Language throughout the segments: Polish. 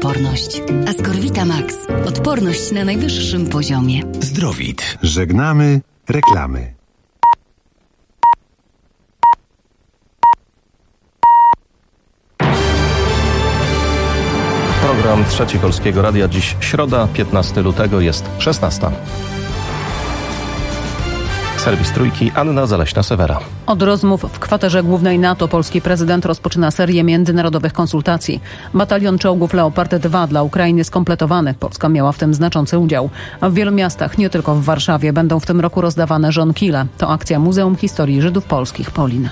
odporność. Ascorvita Max. Odporność na najwyższym poziomie. Zdrowit. Żegnamy reklamy. Program Trzeci Polskiego Radia. Dziś środa, 15 lutego, jest 16. Serwis Trójki, Anna Zaleśna-Sewera. Od rozmów w kwaterze głównej NATO polski prezydent rozpoczyna serię międzynarodowych konsultacji. Batalion czołgów Leopard 2 dla Ukrainy skompletowany. Polska miała w tym znaczący udział. A w wielu miastach, nie tylko w Warszawie, będą w tym roku rozdawane żonkile. To akcja Muzeum Historii Żydów Polskich Polin.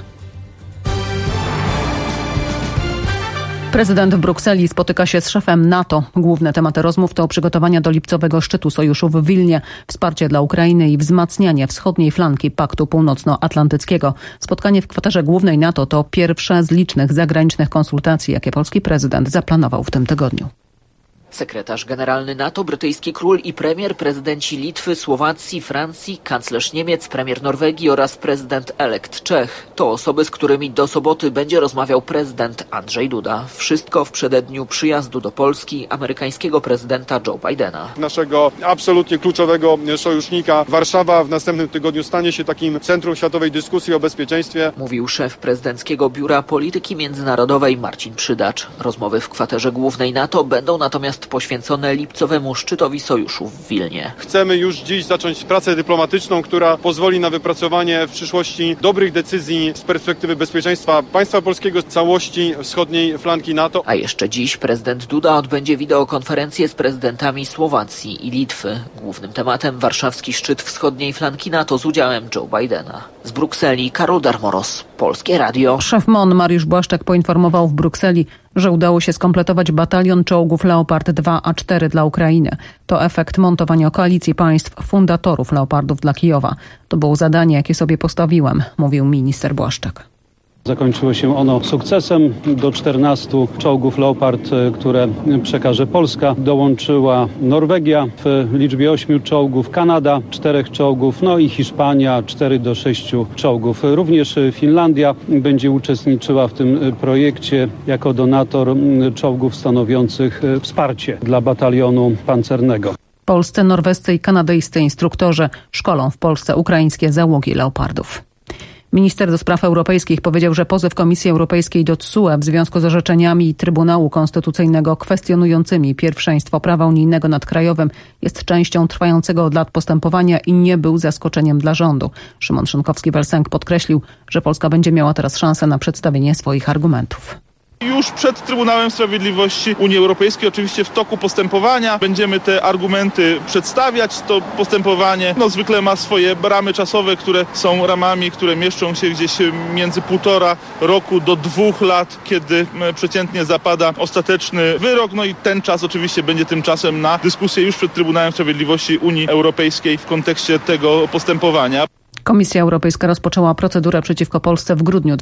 Prezydent w Brukseli spotyka się z szefem NATO. Główne tematy rozmów to przygotowania do lipcowego szczytu sojuszu w Wilnie, wsparcie dla Ukrainy i wzmacnianie wschodniej flanki Paktu Północnoatlantyckiego. Spotkanie w kwaterze głównej NATO to pierwsze z licznych zagranicznych konsultacji, jakie polski prezydent zaplanował w tym tygodniu. Sekretarz generalny NATO, brytyjski król i premier, prezydenci Litwy, Słowacji, Francji, kanclerz Niemiec, premier Norwegii oraz prezydent elekt Czech. To osoby, z którymi do soboty będzie rozmawiał prezydent Andrzej Duda. Wszystko w przededniu przyjazdu do Polski amerykańskiego prezydenta Joe Bidena. Naszego absolutnie kluczowego sojusznika. Warszawa w następnym tygodniu stanie się takim centrum światowej dyskusji o bezpieczeństwie. Mówił szef prezydenckiego Biura Polityki Międzynarodowej Marcin Przydacz. Rozmowy w kwaterze głównej NATO będą natomiast poświęcone lipcowemu szczytowi sojuszu w Wilnie. Chcemy już dziś zacząć pracę dyplomatyczną, która pozwoli na wypracowanie w przyszłości dobrych decyzji z perspektywy bezpieczeństwa państwa polskiego, całości wschodniej flanki NATO. A jeszcze dziś prezydent Duda odbędzie wideokonferencję z prezydentami Słowacji i Litwy. Głównym tematem warszawski szczyt wschodniej flanki NATO z udziałem Joe Bidena. Z Brukseli Karol Darmoros, Polskie Radio. Szef MON Mariusz Błaszczak poinformował w Brukseli, że udało się skompletować batalion czołgów Leopard 2A4 dla Ukrainy. To efekt montowania koalicji państw fundatorów Leopardów dla Kijowa. To było zadanie, jakie sobie postawiłem, mówił minister Błaszczak. Zakończyło się ono sukcesem. Do 14 czołgów Leopard, które przekaże Polska, dołączyła Norwegia w liczbie 8 czołgów, Kanada 4 czołgów, no i Hiszpania 4 do 6 czołgów. Również Finlandia będzie uczestniczyła w tym projekcie jako donator czołgów stanowiących wsparcie dla batalionu pancernego. Polscy, norwescy i kanadyjscy instruktorzy szkolą w Polsce ukraińskie załogi Leopardów. Minister do spraw europejskich powiedział, że pozew Komisji Europejskiej do TSUE w związku z orzeczeniami Trybunału Konstytucyjnego kwestionującymi pierwszeństwo prawa unijnego nad krajowym jest częścią trwającego od lat postępowania i nie był zaskoczeniem dla rządu. Szymon Szynkowski-Welsenk podkreślił, że Polska będzie miała teraz szansę na przedstawienie swoich argumentów. Już przed Trybunałem Sprawiedliwości Unii Europejskiej, oczywiście w toku postępowania, będziemy te argumenty przedstawiać. To postępowanie zwykle ma swoje ramy czasowe, które są ramami, które mieszczą się gdzieś między 1,5 roku do 2 lat, kiedy przeciętnie zapada ostateczny wyrok. No i ten czas oczywiście będzie tym czasem na dyskusję już przed Trybunałem Sprawiedliwości Unii Europejskiej w kontekście tego postępowania. Komisja Europejska rozpoczęła procedurę przeciwko Polsce w grudniu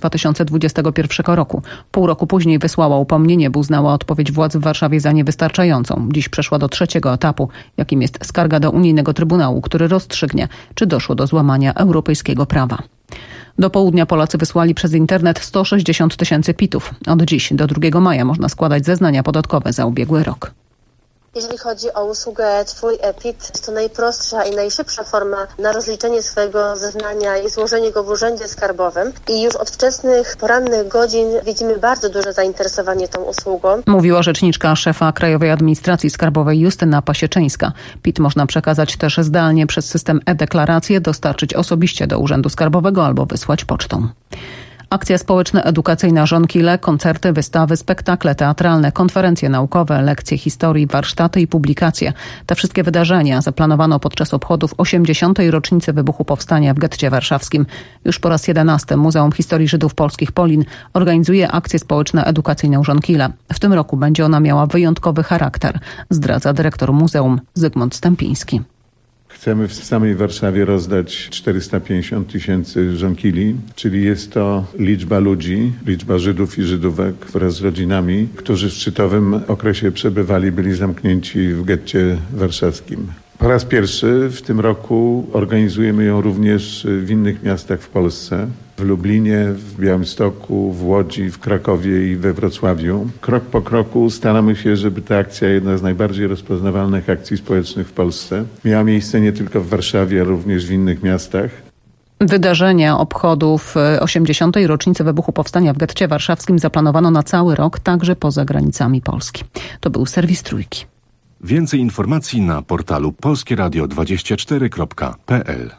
2021 roku. Pół roku później wysłała upomnienie, bo uznała odpowiedź władz w Warszawie za niewystarczającą. Dziś przeszła do trzeciego etapu, jakim jest skarga do Unijnego Trybunału, który rozstrzygnie, czy doszło do złamania europejskiego prawa. Do południa Polacy wysłali przez internet 160 000 PIT-ów. Od dziś do 2 maja można składać zeznania podatkowe za ubiegły rok. Jeżeli chodzi o usługę Twój e-PIT, to najprostsza i najszybsza forma na rozliczenie swojego zeznania i złożenie go w urzędzie skarbowym. I już od wczesnych, porannych godzin widzimy bardzo duże zainteresowanie tą usługą. Mówiła rzeczniczka szefa Krajowej Administracji Skarbowej Justyna Pasieczyńska. PIT można przekazać też zdalnie przez system e-deklaracje, dostarczyć osobiście do urzędu skarbowego albo wysłać pocztą. Akcja społeczno-edukacyjna Żonkile, koncerty, wystawy, spektakle teatralne, konferencje naukowe, lekcje historii, warsztaty i publikacje. Te wszystkie wydarzenia zaplanowano podczas obchodów 80. rocznicy wybuchu powstania w getcie warszawskim. Już po raz 11 Muzeum Historii Żydów Polskich Polin organizuje akcję społeczno-edukacyjną Żonkile. W tym roku będzie ona miała wyjątkowy charakter, zdradza dyrektor muzeum Zygmunt Stępiński. Chcemy w samej Warszawie rozdać 450 000 żonkili, czyli jest to liczba ludzi, liczba Żydów i Żydówek wraz z rodzinami, którzy w szczytowym okresie przebywali, byli zamknięci w getcie warszawskim. Po raz pierwszy w tym roku organizujemy ją również w innych miastach w Polsce. w Lublinie, w Białymstoku, w Łodzi, w Krakowie i we Wrocławiu. Krok po kroku staramy się, żeby ta akcja, jedna z najbardziej rozpoznawalnych akcji społecznych w Polsce, miała miejsce nie tylko w Warszawie, ale również w innych miastach. Wydarzenia obchodów 80. rocznicy wybuchu powstania w getcie warszawskim zaplanowano na cały rok, także poza granicami Polski. To był serwis Trójki. Więcej informacji na portalu polskieradio24.pl.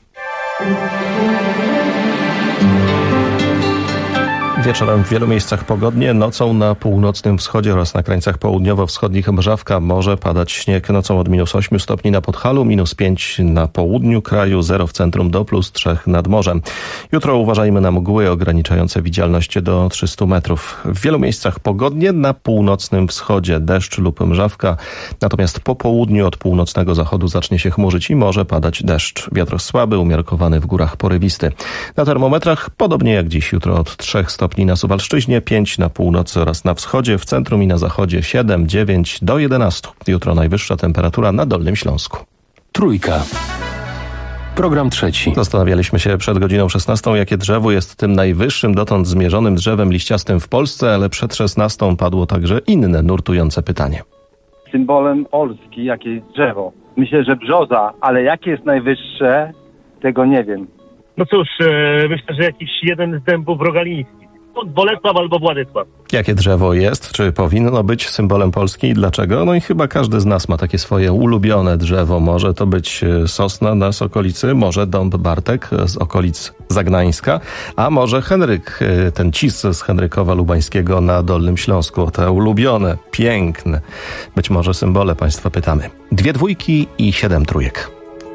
Wieczorem w wielu miejscach pogodnie, nocą na północnym wschodzie oraz na krańcach południowo-wschodnich Mrzawka może padać śnieg. Nocą od -8 stopni na Podhalu, -5 na południu kraju, 0 w centrum do +3 nad morzem. Jutro uważajmy na mgły ograniczające widzialność do 300 metrów. W wielu miejscach pogodnie, na północnym wschodzie deszcz lub mrzawka, natomiast po południu od północnego zachodu zacznie się chmurzyć i może padać deszcz. Wiatr słaby, umiarkowany w górach porywisty. Na termometrach podobnie jak dziś, jutro od 3 stopni na Suwalszczyźnie, 5 na północy oraz na wschodzie, w centrum i na zachodzie 7, 9 do 11. Jutro najwyższa temperatura na Dolnym Śląsku. Trójka. Program trzeci. Zastanawialiśmy się przed godziną 16, jakie drzewo jest tym najwyższym dotąd zmierzonym drzewem liściastym w Polsce, ale przed 16 padło także inne nurtujące pytanie. Symbolem Polski jakie jest drzewo? Myślę, że brzoza, ale jakie jest najwyższe, tego nie wiem. No cóż, myślę, że jakiś jeden z dębów rogalińskich. Bolesław albo Władysław. Jakie drzewo jest? Czy powinno być symbolem Polski i dlaczego? No i chyba każdy z nas ma takie swoje ulubione drzewo. Może to być sosna z okolicy, może dąb Bartek z okolic Zagnańska, a może Henryk, ten cis z Henrykowa Lubańskiego na Dolnym Śląsku. Te ulubione, piękne, być może symbole Państwa pytamy. 2 dwójki i 7 trójek.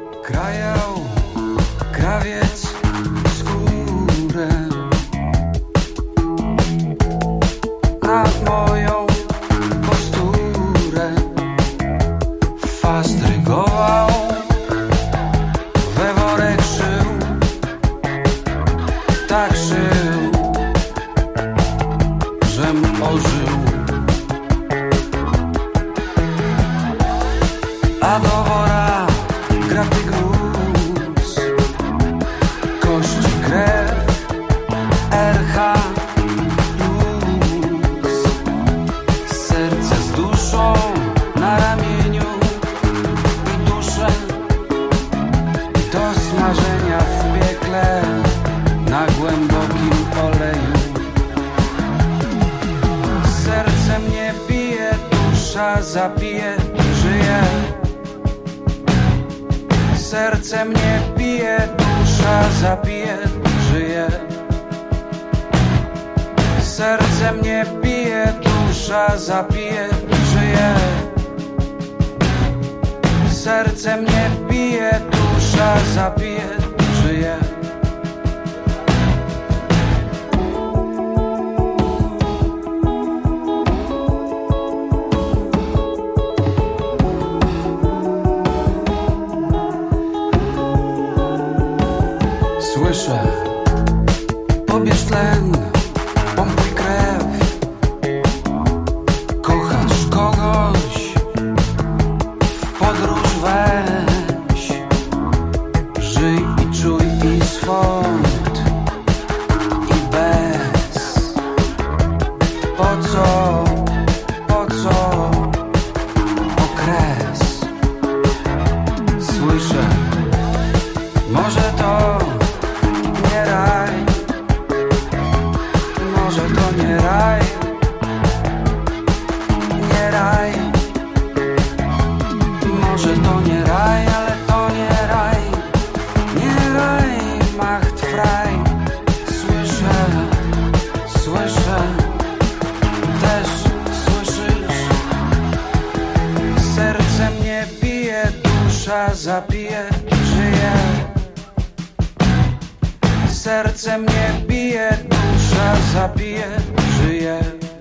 Krawiec skórę nad moją posturę fastrygował, we worek szył, tak szył, żem ożył, a do wora graty gruz, kości, krew, RH plus, serce z duszą na ramieniu i duszę do smażenia w piekle na głębokim oleju. Serce mnie bije, dusza zabije, żyje. Serce mnie bije, dusza zabije, żyje. Serce mnie bije, dusza zabije, żyje. Serce mnie bije, dusza zabije, żyje. Słyszę, pobierz tlen, pompuj krew, kochasz kogoś, w podróż weź, żyj i czuj i swąd i bez. Po co okres? Słyszę, może to nie raj, może to nie raj, nie raj, może to nie raj, ale to nie raj, nie raj, macht frei. Słyszę, też słyszysz, serce mnie bije, dusza zabije, żyje. Serce mnie bije, dusza zabije, żyje.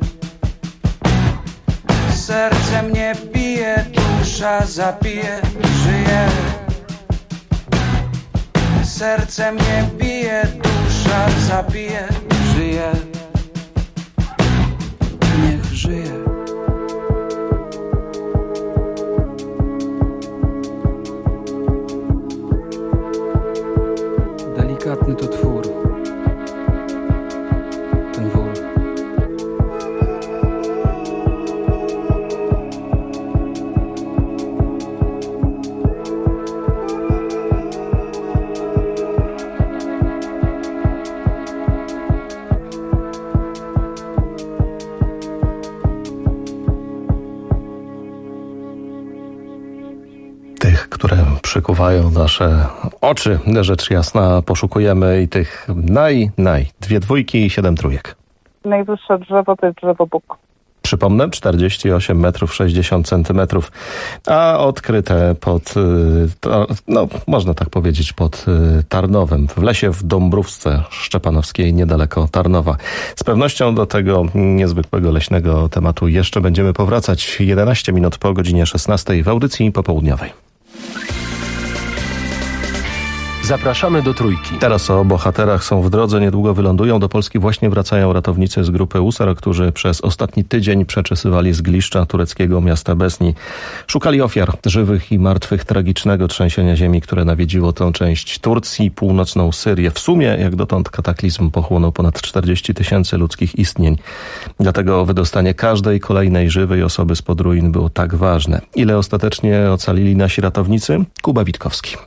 Serce mnie bije, dusza zabije, żyje. Serce mnie bije, dusza zabije, żyje. Niech żyje. Delikatny to twór, które przykuwają nasze oczy. Rzecz jasna, poszukujemy i tych dwie dwójki i 7 trójek. Najwyższe drzewo to jest drzewo Bóg. Przypomnę, 48 metrów 60 centymetrów, a odkryte można tak powiedzieć, pod Tarnowem, w lesie w Dąbrówce Szczepanowskiej, niedaleko Tarnowa. Z pewnością do tego niezwykłego leśnego tematu jeszcze będziemy powracać 11 minut po godzinie 16 w audycji popołudniowej. Zapraszamy do Trójki. Teraz o bohaterach. Są w drodze, niedługo wylądują. Do Polski właśnie wracają ratownicy z grupy USAR, którzy przez ostatni tydzień przeczesywali zgliszcza tureckiego miasta Besni. Szukali ofiar żywych i martwych tragicznego trzęsienia ziemi, które nawiedziło tę część Turcji, północną Syrię. W sumie, jak dotąd, kataklizm pochłonął ponad 40 000 ludzkich istnień. Dlatego wydostanie każdej kolejnej żywej osoby spod ruin było tak ważne. Ile ostatecznie ocalili nasi ratownicy? Kuba Witkowski.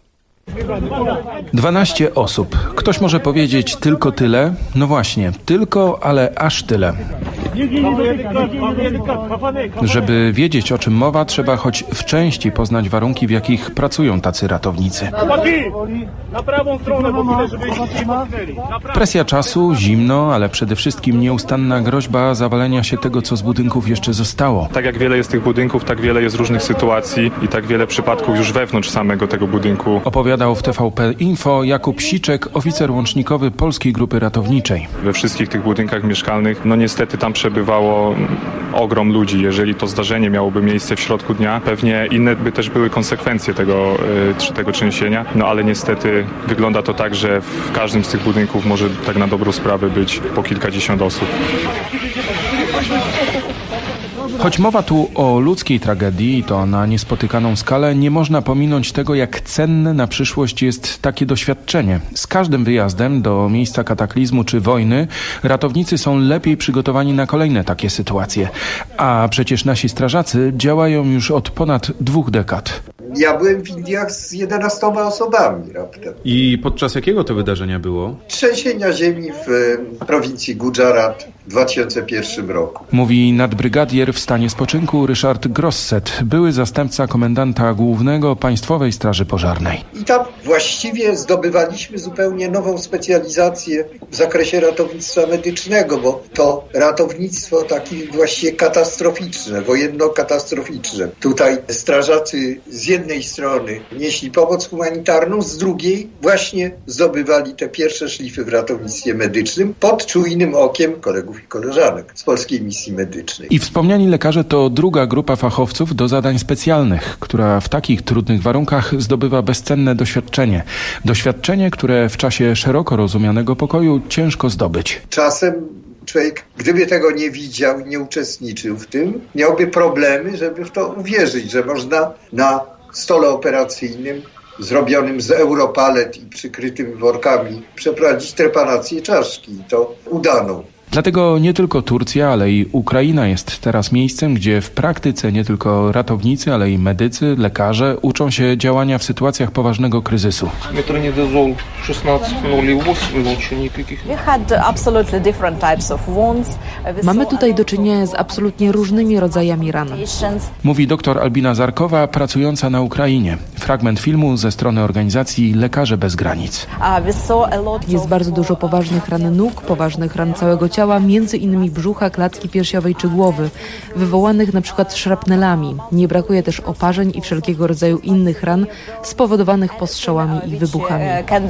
12 osób. Ktoś może powiedzieć tylko tyle? No właśnie, tylko, ale aż tyle. Żeby wiedzieć, o czym mowa, trzeba choć w części poznać warunki, w jakich pracują tacy ratownicy. Presja czasu, zimno, ale przede wszystkim nieustanna groźba zawalenia się tego, co z budynków jeszcze zostało. Tak jak wiele jest tych budynków, tak wiele jest różnych sytuacji i tak wiele przypadków już wewnątrz samego tego budynku. Opowiadał w TVP Info Jakub Siczek, oficer łącznikowy Polskiej Grupy Ratowniczej. We wszystkich tych budynkach mieszkalnych, niestety tam przebywało ogrom ludzi. Jeżeli to zdarzenie miałoby miejsce w środku dnia, pewnie inne by też były konsekwencje tego trzęsienia, ale niestety wygląda to tak, że w każdym z tych budynków może tak na dobrą sprawę być po kilkadziesiąt osób. Choć mowa tu o ludzkiej tragedii i to na niespotykaną skalę, nie można pominąć tego, jak cenne na przyszłość jest takie doświadczenie. Z każdym wyjazdem do miejsca kataklizmu czy wojny ratownicy są lepiej przygotowani na kolejne takie sytuacje. A przecież nasi strażacy działają już od ponad 2 dekad. Ja byłem w Indiach z 11 osobami raptem. I podczas jakiego to wydarzenia było? Trzęsienia ziemi w prowincji Gujarat w 2001 roku. Mówi nadbrygadier w stanie spoczynku Ryszard Grosset, były zastępca komendanta głównego Państwowej Straży Pożarnej. I tam właściwie zdobywaliśmy zupełnie nową specjalizację w zakresie ratownictwa medycznego, bo to ratownictwo takie właściwie katastroficzne, wojenno-katastroficzne. Tutaj strażacy z jednej strony nieśli pomoc humanitarną, z drugiej właśnie zdobywali te pierwsze szlify w ratownictwie medycznym pod czujnym okiem kolegów i koleżanek z Polskiej Misji Medycznej. I wspomniani lekarze to druga grupa fachowców do zadań specjalnych, która w takich trudnych warunkach zdobywa bezcenne doświadczenie. Doświadczenie, które w czasie szeroko rozumianego pokoju ciężko zdobyć. Czasem człowiek, gdyby tego nie widział, nie uczestniczył w tym, miałby problemy, żeby w to uwierzyć, że można na stole operacyjnym zrobionym z Europalet i przykrytym workami przeprowadzić trepanację czaszki i to udaną. Dlatego nie tylko Turcja, ale i Ukraina jest teraz miejscem, gdzie w praktyce nie tylko ratownicy, ale i medycy, lekarze uczą się działania w sytuacjach poważnego kryzysu. Metronidazol 16,08. Mamy tutaj do czynienia z absolutnie różnymi rodzajami ran. Mówi dr Albina Zarkowa, pracująca na Ukrainie. Fragment filmu ze strony organizacji Lekarze Bez Granic. Jest bardzo dużo poważnych ran nóg, poważnych ran całego ciała, między innymi brzucha, klatki piersiowej czy głowy, wywołanych na przykład szrapnelami. Nie brakuje też oparzeń i wszelkiego rodzaju innych ran spowodowanych postrzałami i wybuchami.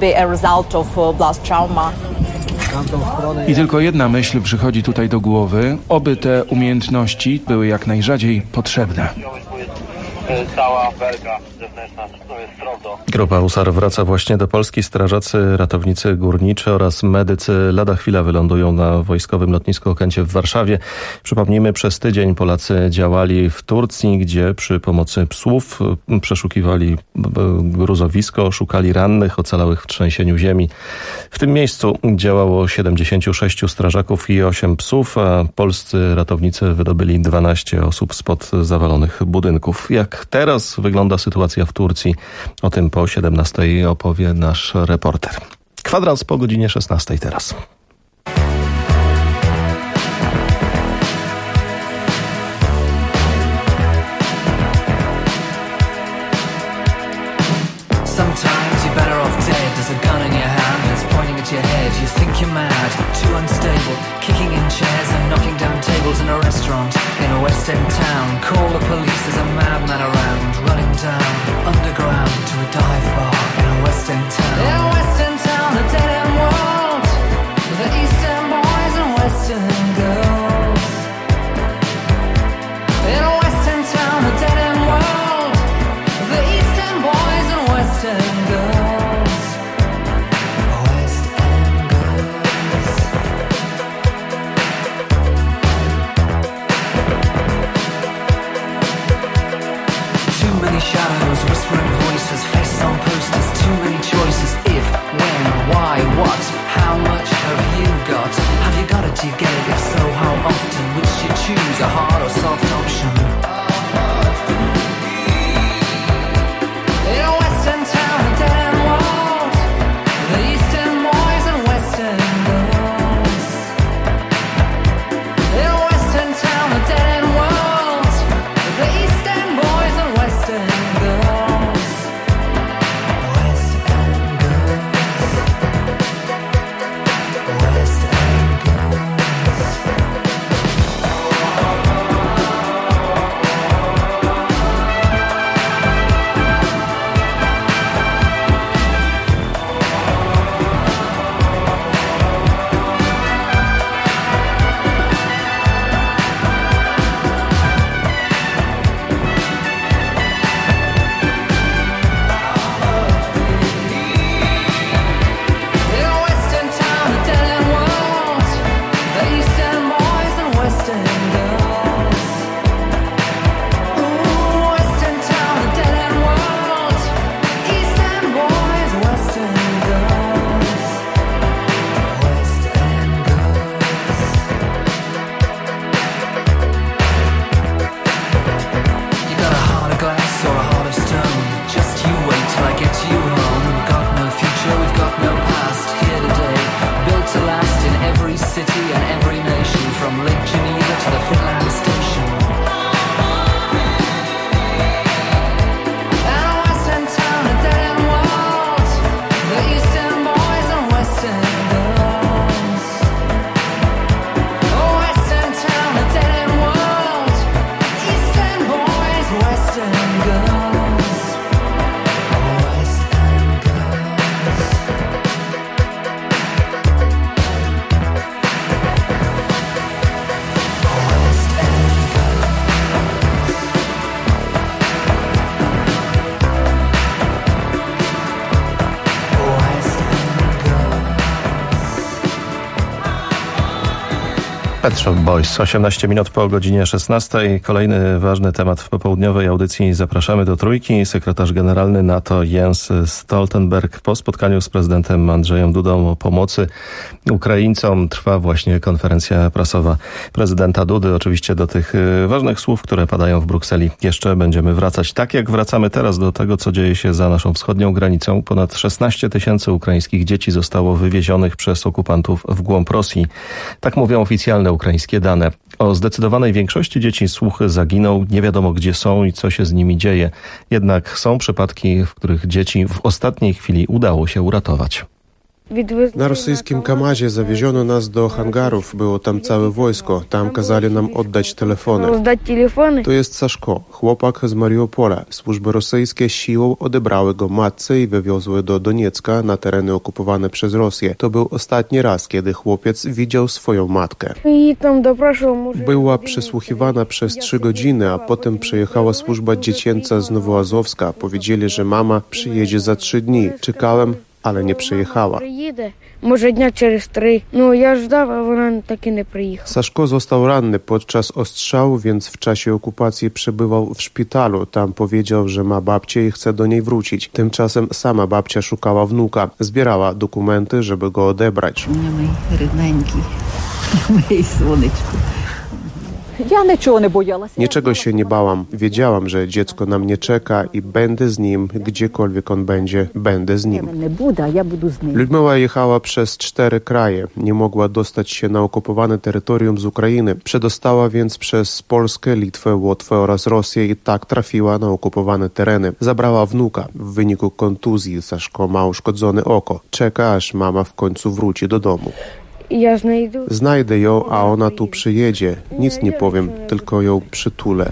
I tylko jedna myśl przychodzi tutaj do głowy, oby te umiejętności były jak najrzadziej potrzebne. Cała belga zewnętrzna to jest trudno. Grupa USAR wraca właśnie do Polski. Strażacy, ratownicy górniczy oraz medycy lada chwila wylądują na wojskowym lotnisku Okęcie w Warszawie. Przypomnijmy, przez tydzień Polacy działali w Turcji, gdzie przy pomocy psów przeszukiwali gruzowisko, szukali rannych, ocalałych w trzęsieniu ziemi. W tym miejscu działało 76 strażaków i 8 psów, a polscy ratownicy wydobyli 12 osób spod zawalonych budynków. Jak teraz wygląda sytuacja w Turcji? O tym po 17 opowie nasz reporter. Kwadrans po godzinie 16 teraz. West End town. Call the police, there's a madman around, running down underground to a dive bar in a West End town. In a West End town, a dead end world, the East End boys and West End girls. In a West End town, a dead end world, the East End boys and West End girls. West End girls. Too many shadows, whispering voices, faces on posters, too many choices. If, when, why, what, how much have you got? Have you got it, do you get it? If so, how often? Which you choose, a hard or soft option? In a West End town, a dead end world, the East End boys and West End girls. In a West End town, a dead end world, the East End boys and West End girls. West End girls. West End girls. In a West End town, a dead end world, the East End boys and West End girls. Ooh, West End town, a dead end world, East End boys, West End girls. West End girls. You got a heart of glass or a heart of stone. Just you wait till I get you home. Got no future, we've got no past. Here today, built to last in every city and every nation, from Lake Geneva to the Finland Station. And a West End town, a dead end world, the East End boys and West End girls. Oh, West End town, a dead end world, East End boys, West End girls. West End girls. West End girls. West End girls. Pet Shop Boys, 18 minut po godzinie 16. Kolejny ważny temat w popołudniowej audycji. Zapraszamy do Trójki. Sekretarz generalny NATO Jens Stoltenberg po spotkaniu z prezydentem Andrzejem Dudą o pomocy Ukraińcom trwa właśnie konferencja prasowa prezydenta Dudy. Oczywiście do tych ważnych słów, które padają w Brukseli, jeszcze będziemy wracać. Tak jak wracamy teraz do tego, co dzieje się za naszą wschodnią granicą. Ponad 16 000 ukraińskich dzieci zostało wywiezionych przez okupantów w głąb Rosji. Tak mówią oficjalne ukraińskie dane. O zdecydowanej większości dzieci słuch zaginął, nie wiadomo gdzie są i co się z nimi dzieje. Jednak są przypadki, w których dzieci w ostatniej chwili udało się uratować. Na rosyjskim Kamazie zawieziono nas do hangarów. Było tam całe wojsko. Tam kazali nam oddać telefony. To jest Saszko, chłopak z Mariupola. Służby rosyjskie siłą odebrały go matce i wywiozły do Doniecka, na tereny okupowane przez Rosję. To był ostatni raz, kiedy chłopiec widział swoją matkę. Była przesłuchiwana przez 3 godziny, a potem przyjechała służba dziecięca z Nowoazowska. Powiedzieli, że mama przyjedzie za 3 dni. Czekałem, ale nie przyjechała. Może dnia через 3. No ja ждав, a ona tak nie przyjechała. Saszko został ranny podczas ostrzału, więc w czasie okupacji przebywał w szpitalu. Tam powiedział, że ma babcię i chce do niej wrócić. Tymczasem sama babcia szukała wnuka. Zbierała dokumenty, żeby go odebrać. Mój rydneńki, moje słoneczko. Niczego się nie bałam. Wiedziałam, że dziecko na mnie czeka i będę z nim, gdziekolwiek on będzie, będę z nim. Ludmiła jechała przez 4 kraje. Nie mogła dostać się na okupowane terytorium z Ukrainy. Przedostała więc przez Polskę, Litwę, Łotwę oraz Rosję i tak trafiła na okupowane tereny. Zabrała wnuka. W wyniku kontuzji Saszko ma uszkodzone oko. Czeka, aż mama w końcu wróci do domu. Znajdę ją, a ona tu przyjedzie. Nic nie powiem, tylko ją przytulę.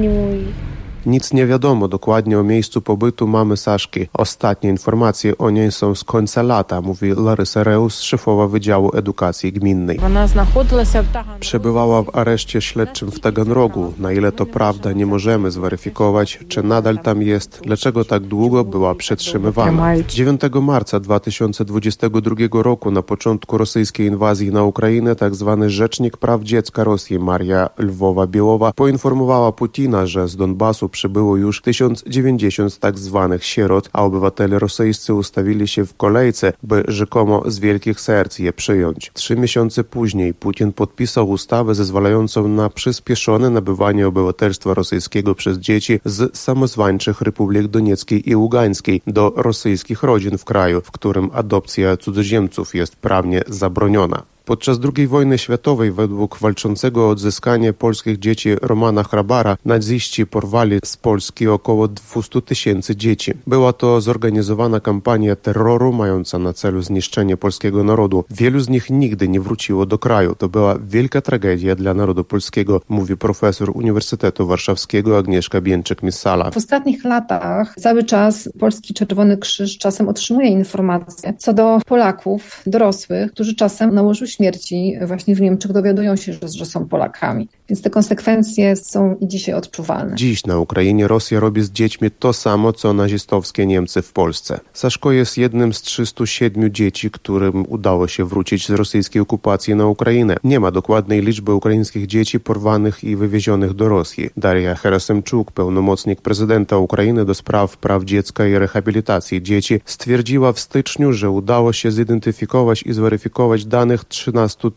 Nic nie wiadomo dokładnie o miejscu pobytu mamy Saszki. Ostatnie informacje o niej są z końca lata, mówi Larysa Reus, szefowa Wydziału Edukacji Gminnej. Przebywała w areszcie śledczym w Taganrogu. Na ile to prawda, nie możemy zweryfikować, czy nadal tam jest, dlaczego tak długo była przetrzymywana. 9 marca 2022 roku, na początku rosyjskiej inwazji na Ukrainę, tzw. Rzecznik Praw Dziecka Rosji Maria Lwowa-Biełowa poinformowała Putina, że z Donbasu przybyło już 1090 tak zwanych sierot, a obywatele rosyjscy ustawili się w kolejce, by rzekomo z wielkich serc je przyjąć. 3 miesiące później Putin podpisał ustawę zezwalającą na przyspieszone nabywanie obywatelstwa rosyjskiego przez dzieci z samozwańczych Republik Donieckiej i Ługańskiej do rosyjskich rodzin w kraju, w którym adopcja cudzoziemców jest prawnie zabroniona. Podczas II wojny światowej według walczącego o odzyskanie polskich dzieci Romana Hrabara naziści porwali z Polski około 200 000 dzieci. Była to zorganizowana kampania terroru mająca na celu zniszczenie polskiego narodu. Wielu z nich nigdy nie wróciło do kraju. To była wielka tragedia dla narodu polskiego, mówi profesor Uniwersytetu Warszawskiego Agnieszka Bięczyk-Missala. W ostatnich latach cały czas Polski Czerwony Krzyż czasem otrzymuje informacje co do Polaków, dorosłych, którzy czasem na łożu śmierci właśnie w Niemczech dowiadują się, że są Polakami. Więc te konsekwencje są i dzisiaj odczuwalne. Dziś na Ukrainie Rosja robi z dziećmi to samo, co nazistowskie Niemcy w Polsce. Saszko jest jednym z 307 dzieci, którym udało się wrócić z rosyjskiej okupacji na Ukrainę. Nie ma dokładnej liczby ukraińskich dzieci porwanych i wywiezionych do Rosji. Daria Herasemczuk, pełnomocnik prezydenta Ukrainy do spraw praw dziecka i rehabilitacji dzieci, stwierdziła w styczniu, że udało się zidentyfikować i zweryfikować danych 13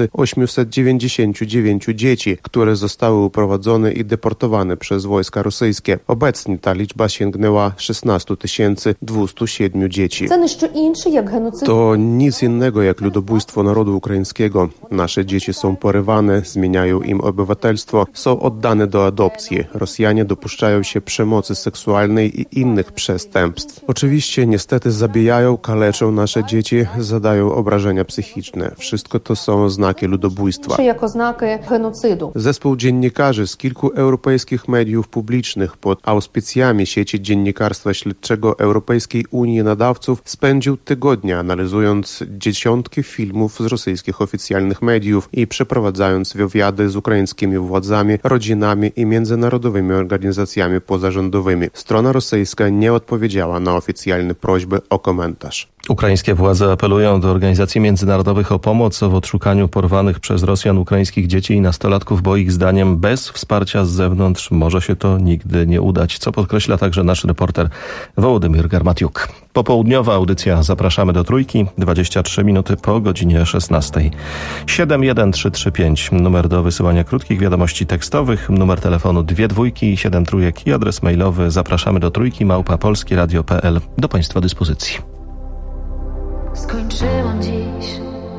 899 dzieci, które zostały uprowadzone i deportowane przez wojska rosyjskie. Obecnie ta liczba sięgnęła 16 207 dzieci. To nic innego jak ludobójstwo narodu ukraińskiego. Nasze dzieci są porywane, zmieniają im obywatelstwo, są oddane do adopcji. Rosjanie dopuszczają się przemocy seksualnej i innych przestępstw. Oczywiście niestety zabijają, kaleczą nasze dzieci, zadają obrażenia psychiczne. Wszystko to są znaki ludobójstwa. Zespół dziennikarzy z kilku europejskich mediów publicznych pod auspicjami sieci dziennikarstwa śledczego Europejskiej Unii Nadawców spędził tygodnie analizując dziesiątki filmów z rosyjskich oficjalnych mediów i przeprowadzając wywiady z ukraińskimi władzami, rodzinami i międzynarodowymi organizacjami pozarządowymi. Strona rosyjska nie odpowiedziała na oficjalne prośby o komentarz. Ukraińskie władze apelują do organizacji międzynarodowych o pomoc w odszukaniu porwanych przez Rosjan ukraińskich dzieci i nastolatków, bo ich zdaniem bez wsparcia z zewnątrz może się to nigdy nie udać, co podkreśla także nasz reporter Wołodymyr Garmatiuk. Popołudniowa audycja Zapraszamy do Trójki, 23 minuty po godzinie 16. 71335, numer do wysyłania krótkich wiadomości tekstowych, numer telefonu 22 i 7 trójek i adres mailowy zapraszamy do trójki @polskieradio.pl do Państwa dyspozycji. Skończyłam dziś,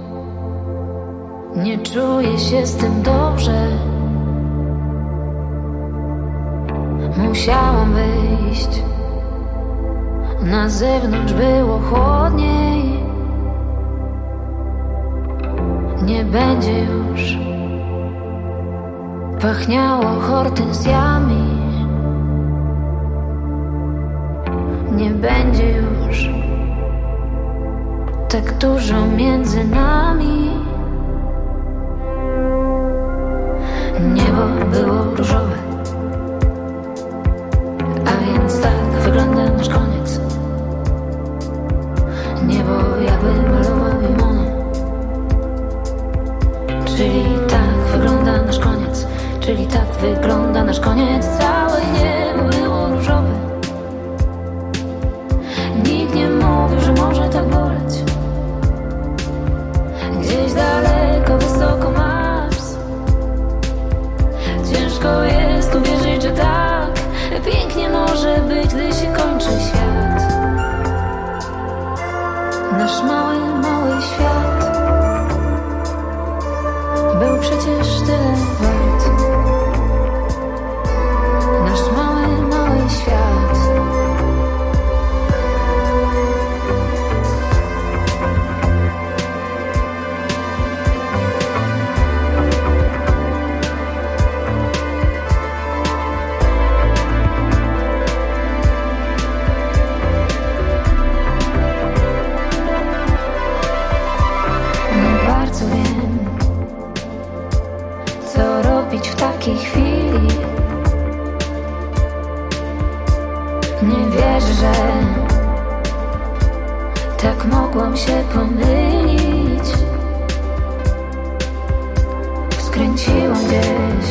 nie czuję się z tym dobrze. Musiałam wyjść, na zewnątrz było chłodniej. Nie będzie już pachniało hortensjami. Nie będzie już tak dużo między nami. Niebo było różowe, a więc tak wygląda nasz koniec. Niebo jakby malował limony. Czyli tak wygląda nasz koniec. Czyli tak wygląda nasz koniec. Całe niebo było różowe. Nikt nie mówił, że może tak boleć. Gdzieś daleko, wysoko Mars. Ciężko jest uwierzyć, że tak pięknie może być, gdy się kończy świat. Nasz mały, mały świat był przecież tyle wart. Nasz mały, mały świat. Nie wierzę, że tak mogłam się pomylić. Skręciłam gdzieś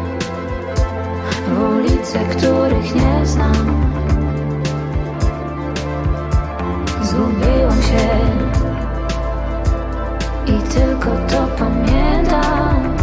w ulice, których nie znam. Zgubiłam się i tylko to pamiętam.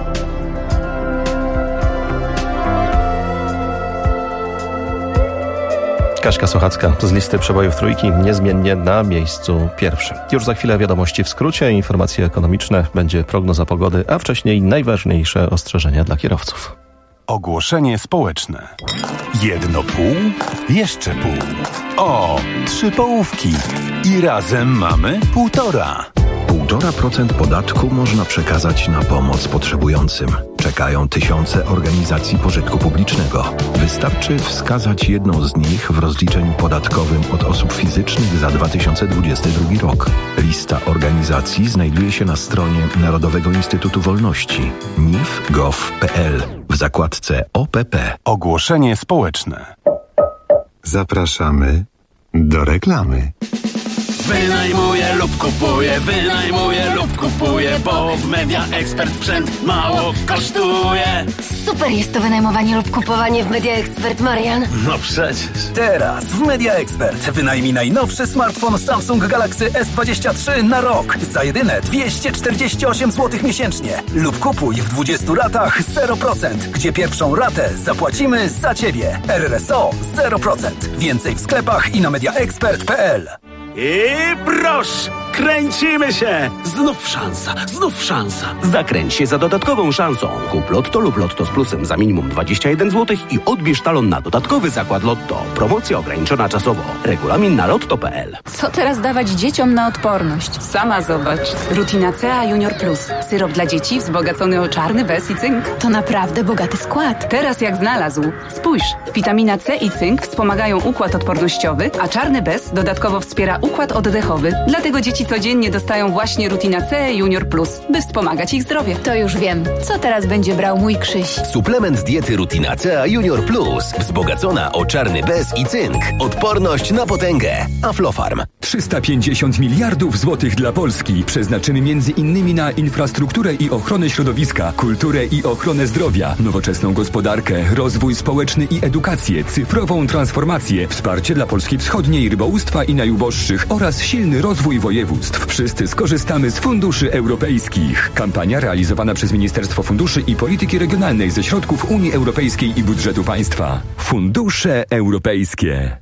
Kaśka Sochacka z listy przebojów trójki niezmiennie na miejscu pierwszym. Już za chwilę wiadomości w skrócie, informacje ekonomiczne, będzie prognoza pogody, a wcześniej najważniejsze ostrzeżenia dla kierowców. Ogłoszenie społeczne. 1 pół, jeszcze pół. O, 3 połówki. I razem mamy 1,5. 1,5% podatku można przekazać na pomoc potrzebującym. Czekają tysiące organizacji pożytku publicznego. Wystarczy wskazać jedną z nich w rozliczeniu podatkowym od osób fizycznych za 2022 rok. Lista organizacji znajduje się na stronie Narodowego Instytutu Wolności nif.gov.pl w zakładce OPP. Ogłoszenie społeczne. Zapraszamy do reklamy. Wynajmuję lub kupuję, bo w Media Expert sprzęt mało kosztuje. Super jest to wynajmowanie lub kupowanie w Media Expert, Marian. No przecież. Teraz w Media Expert wynajmij najnowszy smartfon Samsung Galaxy S23 na rok za jedyne 248 zł miesięcznie. Lub kupuj w 20 ratach 0%, gdzie pierwszą ratę zapłacimy za Ciebie. RRSO 0%. Więcej w sklepach i na mediaexpert.pl. I proszę, kręcimy się! Znów szansa. Zakręć się za dodatkową szansą. Kup Lotto lub Lotto z plusem za minimum 21 zł i odbierz talon na dodatkowy zakład Lotto. Promocja ograniczona czasowo. Regulamin na lotto.pl. Co teraz dawać dzieciom na odporność? Sama zobacz. Rutina C Junior Plus. Syrop dla dzieci wzbogacony o czarny bez i cynk. To naprawdę bogaty skład. Teraz jak znalazł. Spójrz, witamina C i cynk wspomagają układ odpornościowy, a czarny bez dodatkowo wspiera układ oddechowy. Dlatego dzieci codziennie dostają właśnie Rutina C Junior Plus, by wspomagać ich zdrowie. To już wiem. Co teraz będzie brał mój Krzyś? Suplement diety Rutina C Junior Plus. Wzbogacona o czarny bez i cynk. Odporność na potęgę. Aflofarm. 350 miliardów złotych dla Polski przeznaczymy m.in. na infrastrukturę i ochronę środowiska, kulturę i ochronę zdrowia, nowoczesną gospodarkę, rozwój społeczny i edukację, cyfrową transformację, wsparcie dla Polski Wschodniej, rybołówstwa i najuboższych oraz silny rozwój województw. Wszyscy skorzystamy z funduszy europejskich. Kampania realizowana przez Ministerstwo Funduszy i Polityki Regionalnej ze środków Unii Europejskiej i budżetu państwa. Fundusze europejskie.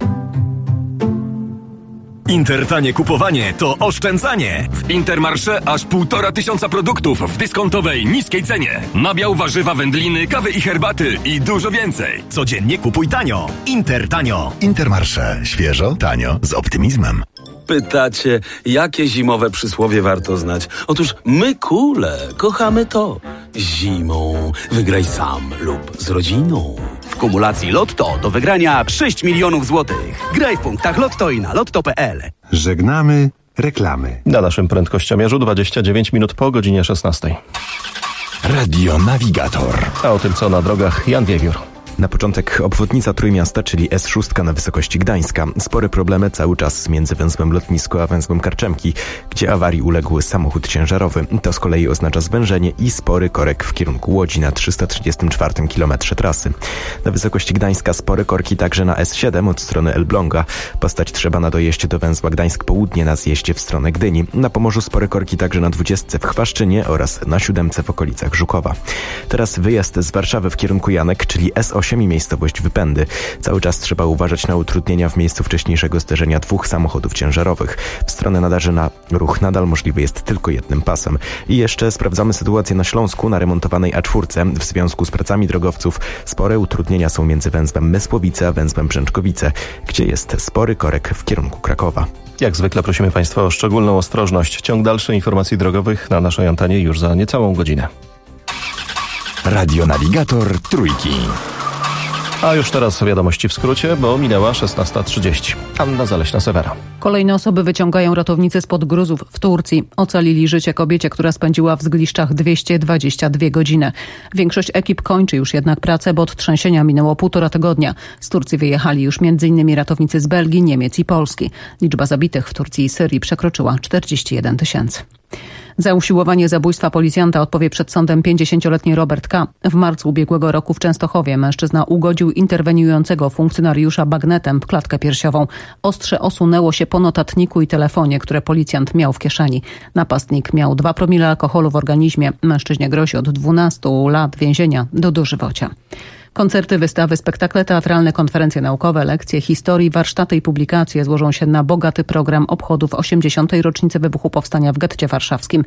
Intertanie kupowanie to oszczędzanie. W Intermarché aż 1500 produktów w dyskontowej, niskiej cenie. Nabiał, warzywa, wędliny, kawy i herbaty i dużo więcej. Codziennie kupuj tanio. Intertanio. Intermarché. Świeżo, tanio, z optymizmem. Pytacie, jakie zimowe przysłowie warto znać? Otóż my kule kochamy to. Zimą wygraj sam lub z rodziną. W kumulacji Lotto do wygrania 6 milionów złotych. Graj w punktach Lotto i na lotto.pl. Żegnamy reklamy. Na naszym prędkościomierzu 29 minut po godzinie 16. Radio Navigator. A o tym co na drogach Jan Wiewiór. Na początek obwodnica Trójmiasta, czyli S6 na wysokości Gdańska. Spore problemy cały czas między węzłem Lotnisko a węzłem Karczemki, gdzie awarii uległ samochód ciężarowy. To z kolei oznacza zwężenie i spory korek w kierunku Łodzi na 334 km trasy. Na wysokości Gdańska spore korki także na S7 od strony Elbląga. Postać trzeba na dojeździe do węzła Gdańsk Południe na zjeździe w stronę Gdyni. Na Pomorzu spore korki także na 20 w Chwaszczynie oraz na 7 w okolicach Żukowa. Teraz wyjazd z Warszawy w kierunku Janek, czyli S8 i miejscowość Wypędy. Cały czas trzeba uważać na utrudnienia w miejscu wcześniejszego zderzenia dwóch samochodów ciężarowych. W stronę Nadarzyna ruch nadal możliwy jest tylko jednym pasem. I jeszcze sprawdzamy sytuację na Śląsku na remontowanej A4. W związku z pracami drogowców spore utrudnienia są między węzłem Mysłowice a węzłem Brzęczkowice, gdzie jest spory korek w kierunku Krakowa. Jak zwykle prosimy Państwa o szczególną ostrożność. Ciąg dalszy informacji drogowych na naszej antenie już za niecałą godzinę. Radio Navigator Trójki. A już teraz wiadomości w skrócie, bo minęła 16:30. Anna Zaleśna-Sewera. Kolejne osoby wyciągają ratownicy spod gruzów w Turcji. Ocalili życie kobiecie, która spędziła w zgliszczach 222 godziny. Większość ekip kończy już jednak pracę, bo od trzęsienia minęło 1,5 tygodnia. Z Turcji wyjechali już m.in. ratownicy z Belgii, Niemiec i Polski. Liczba zabitych w Turcji i Syrii przekroczyła 41 000. Za usiłowanie zabójstwa policjanta odpowie przed sądem 50-letni Robert K. W marcu ubiegłego roku w Częstochowie mężczyzna ugodził interweniującego funkcjonariusza bagnetem w klatkę piersiową. Ostrze osunęło się po notatniku i telefonie, które policjant miał w kieszeni. Napastnik miał 2 promile alkoholu w organizmie. Mężczyźnie grozi od 12 lat więzienia do dożywocia. Koncerty, wystawy, spektakle teatralne, konferencje naukowe, lekcje historii, warsztaty i publikacje złożą się na bogaty program obchodów 80. rocznicy wybuchu powstania w getcie warszawskim.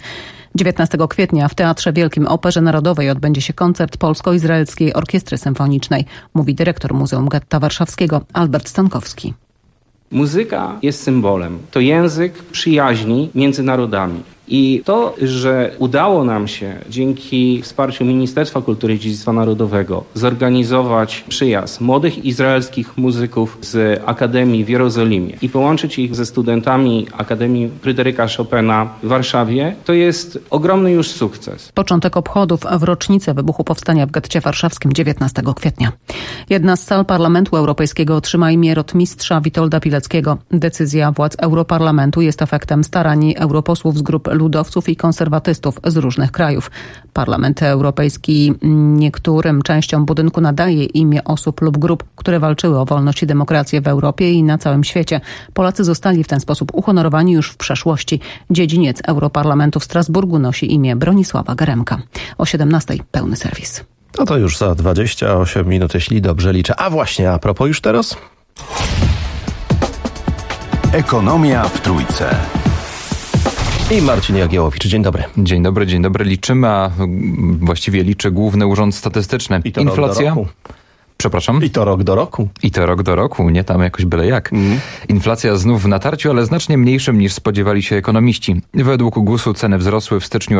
19 kwietnia w Teatrze Wielkim Operze Narodowej odbędzie się koncert Polsko-Izraelskiej Orkiestry Symfonicznej, mówi dyrektor Muzeum Getta Warszawskiego Albert Stankowski. Muzyka jest symbolem. To język przyjaźni między narodami. I to, że udało nam się dzięki wsparciu Ministerstwa Kultury i Dziedzictwa Narodowego zorganizować przyjazd młodych izraelskich muzyków z Akademii w Jerozolimie i połączyć ich ze studentami Akademii Fryderyka Chopina w Warszawie, to jest ogromny już sukces. Początek obchodów w rocznicę wybuchu powstania w getcie warszawskim 19 kwietnia. Jedna z sal Parlamentu Europejskiego otrzyma imię rotmistrza Witolda Pileckiego. Decyzja władz Europarlamentu jest efektem starań europosłów z grup ludowców i konserwatystów z różnych krajów. Parlament Europejski niektórym częściom budynku nadaje imię osób lub grup, które walczyły o wolność i demokrację w Europie i na całym świecie. Polacy zostali w ten sposób uhonorowani już w przeszłości. Dziedziniec Europarlamentu w Strasburgu nosi imię Bronisława Geremka. O 17:00 pełny serwis. No to już za 28 minut, jeśli dobrze liczę. A właśnie, a propos już teraz? Ekonomia w Trójce. I Marcin Jagiełowicz, dzień dobry. Dzień dobry. Liczymy, a właściwie liczy Główny Urząd Statystyczny. I to inflacja? Rok do roku. Przepraszam? I to rok do roku. I to rok do roku, nie tam jakoś byle jak. Inflacja znów w natarciu, ale znacznie mniejszym niż spodziewali się ekonomiści. Według GUS-u ceny wzrosły w styczniu o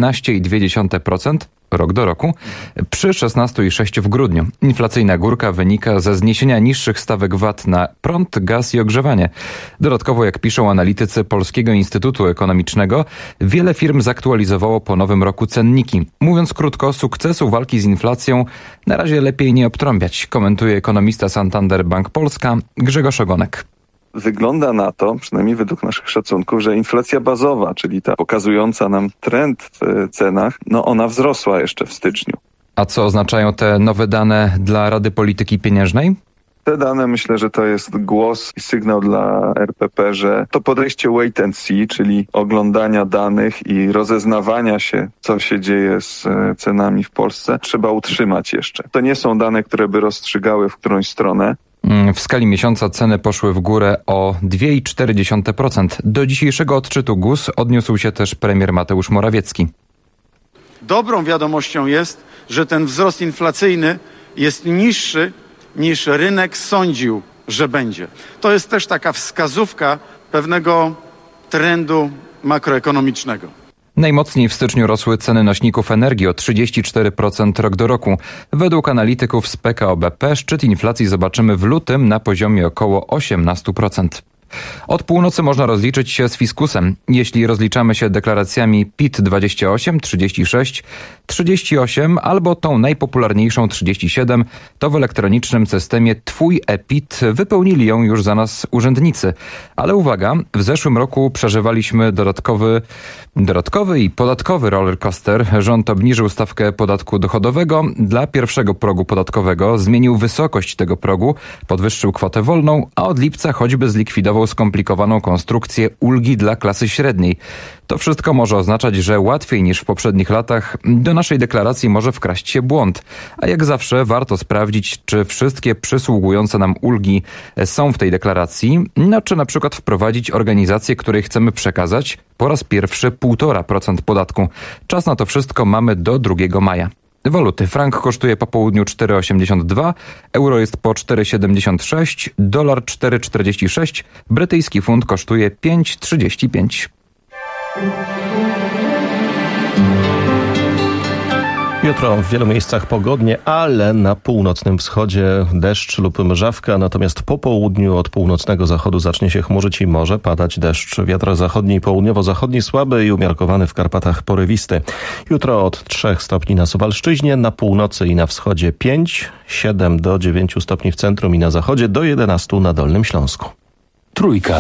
17,2% rok do roku, przy 16,6% w grudniu. Inflacyjna górka wynika ze zniesienia niższych stawek VAT na prąd, gaz i ogrzewanie. Dodatkowo, jak piszą analitycy Polskiego Instytutu Ekonomicznego, wiele firm zaktualizowało po nowym roku cenniki. Mówiąc krótko, sukcesu walki z inflacją na razie lepiej nie obtrąbiać, komentuje ekonomista Santander Bank Polska Grzegorz Ogonek. Wygląda na to, przynajmniej według naszych szacunków, że inflacja bazowa, czyli ta pokazująca nam trend w cenach, ona wzrosła jeszcze w styczniu. A co oznaczają te nowe dane dla Rady Polityki Pieniężnej? Te dane, myślę, że to jest głos i sygnał dla RPP, że to podejście wait and see, czyli oglądania danych i rozeznawania się, co się dzieje z cenami w Polsce, trzeba utrzymać jeszcze. To nie są dane, które by rozstrzygały w którąś stronę. W skali miesiąca ceny poszły w górę o 2,4%. Do dzisiejszego odczytu GUS odniósł się też premier Mateusz Morawiecki. Dobrą wiadomością jest, że ten wzrost inflacyjny jest niższy niż rynek sądził, że będzie. To jest też taka wskazówka pewnego trendu makroekonomicznego. Najmocniej w styczniu rosły ceny nośników energii o 34% rok do roku. Według analityków z PKO BP szczyt inflacji zobaczymy w lutym na poziomie około 18%. Od północy można rozliczyć się z fiskusem. Jeśli rozliczamy się deklaracjami PIT 28, 36, 38 albo tą najpopularniejszą 37, to w elektronicznym systemie Twój e-PIT wypełnili ją już za nas urzędnicy. Ale uwaga, w zeszłym roku przeżywaliśmy dodatkowy i podatkowy rollercoaster. Rząd obniżył stawkę podatku dochodowego dla pierwszego progu podatkowego, zmienił wysokość tego progu, podwyższył kwotę wolną, a od lipca choćby zlikwidował skomplikowaną konstrukcję ulgi dla klasy średniej. To wszystko może oznaczać, że łatwiej niż w poprzednich latach do naszej deklaracji może wkraść się błąd. A jak zawsze warto sprawdzić, czy wszystkie przysługujące nam ulgi są w tej deklaracji, czy na przykład wprowadzić organizację, której chcemy przekazać po raz pierwszy 1,5% podatku. Czas na to wszystko mamy do 2 maja. Waluty. Frank kosztuje po południu 4,82, euro jest po 4,76, dolar 4,46, brytyjski funt kosztuje 5,35. Jutro w wielu miejscach pogodnie, ale na północnym wschodzie deszcz lub mrzawka, natomiast po południu od północnego zachodu zacznie się chmurzyć i może padać deszcz. Wiatr zachodni i południowo-zachodni słaby i umiarkowany w Karpatach porywisty. Jutro od 3 stopni na Suwalszczyźnie, na północy i na wschodzie 5, 7 do 9 stopni w centrum i na zachodzie, do 11 na Dolnym Śląsku. Trójka.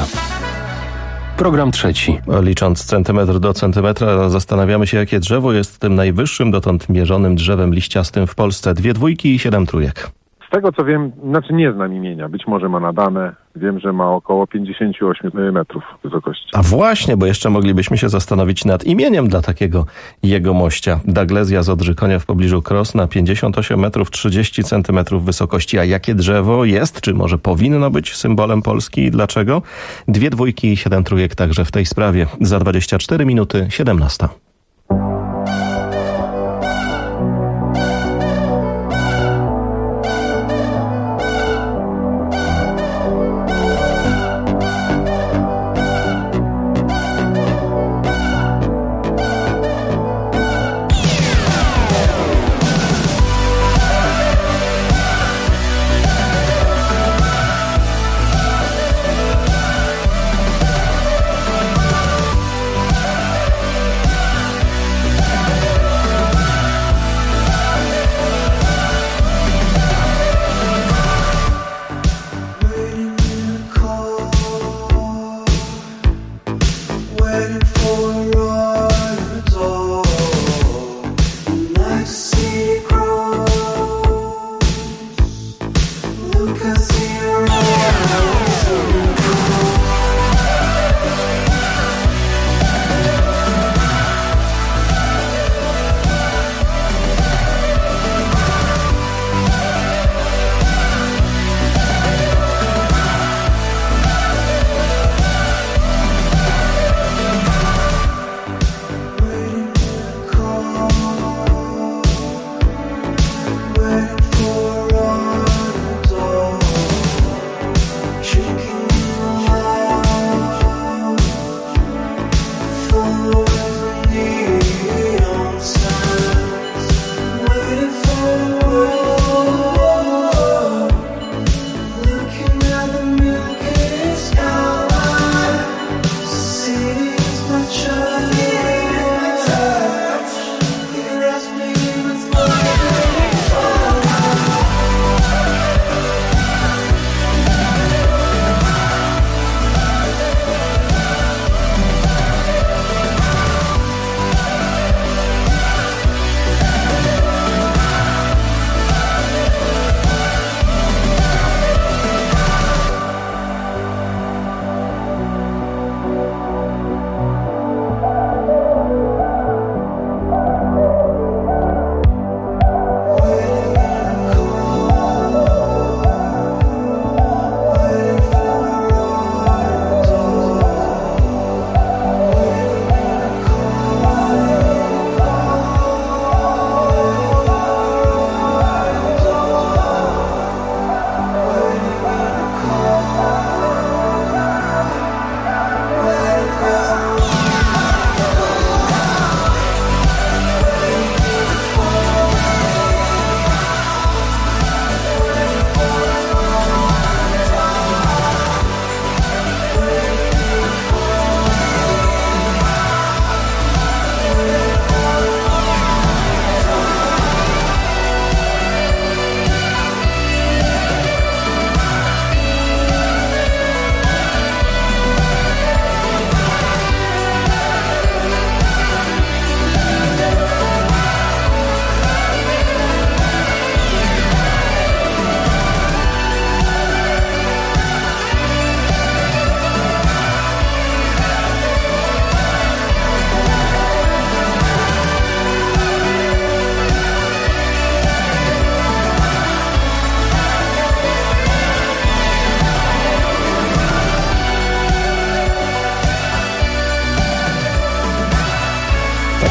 Program trzeci. Licząc centymetr do centymetra, zastanawiamy się, jakie drzewo jest tym najwyższym dotąd mierzonym drzewem liściastym w Polsce. 2 dwójki i 7 trójek. Z tego co wiem, nie znam imienia, być może ma nadane. Wiem, że ma około 58 metrów wysokości. A właśnie, bo jeszcze moglibyśmy się zastanowić nad imieniem dla takiego jegomościa. Daglezja z Odrzykonia w pobliżu Krosna, 58 metrów 30 centymetrów wysokości. A jakie drzewo jest, czy może powinno być symbolem Polski i dlaczego? 2 dwójki i 7 trójek także w tej sprawie. Za 24 minuty 17. Shaking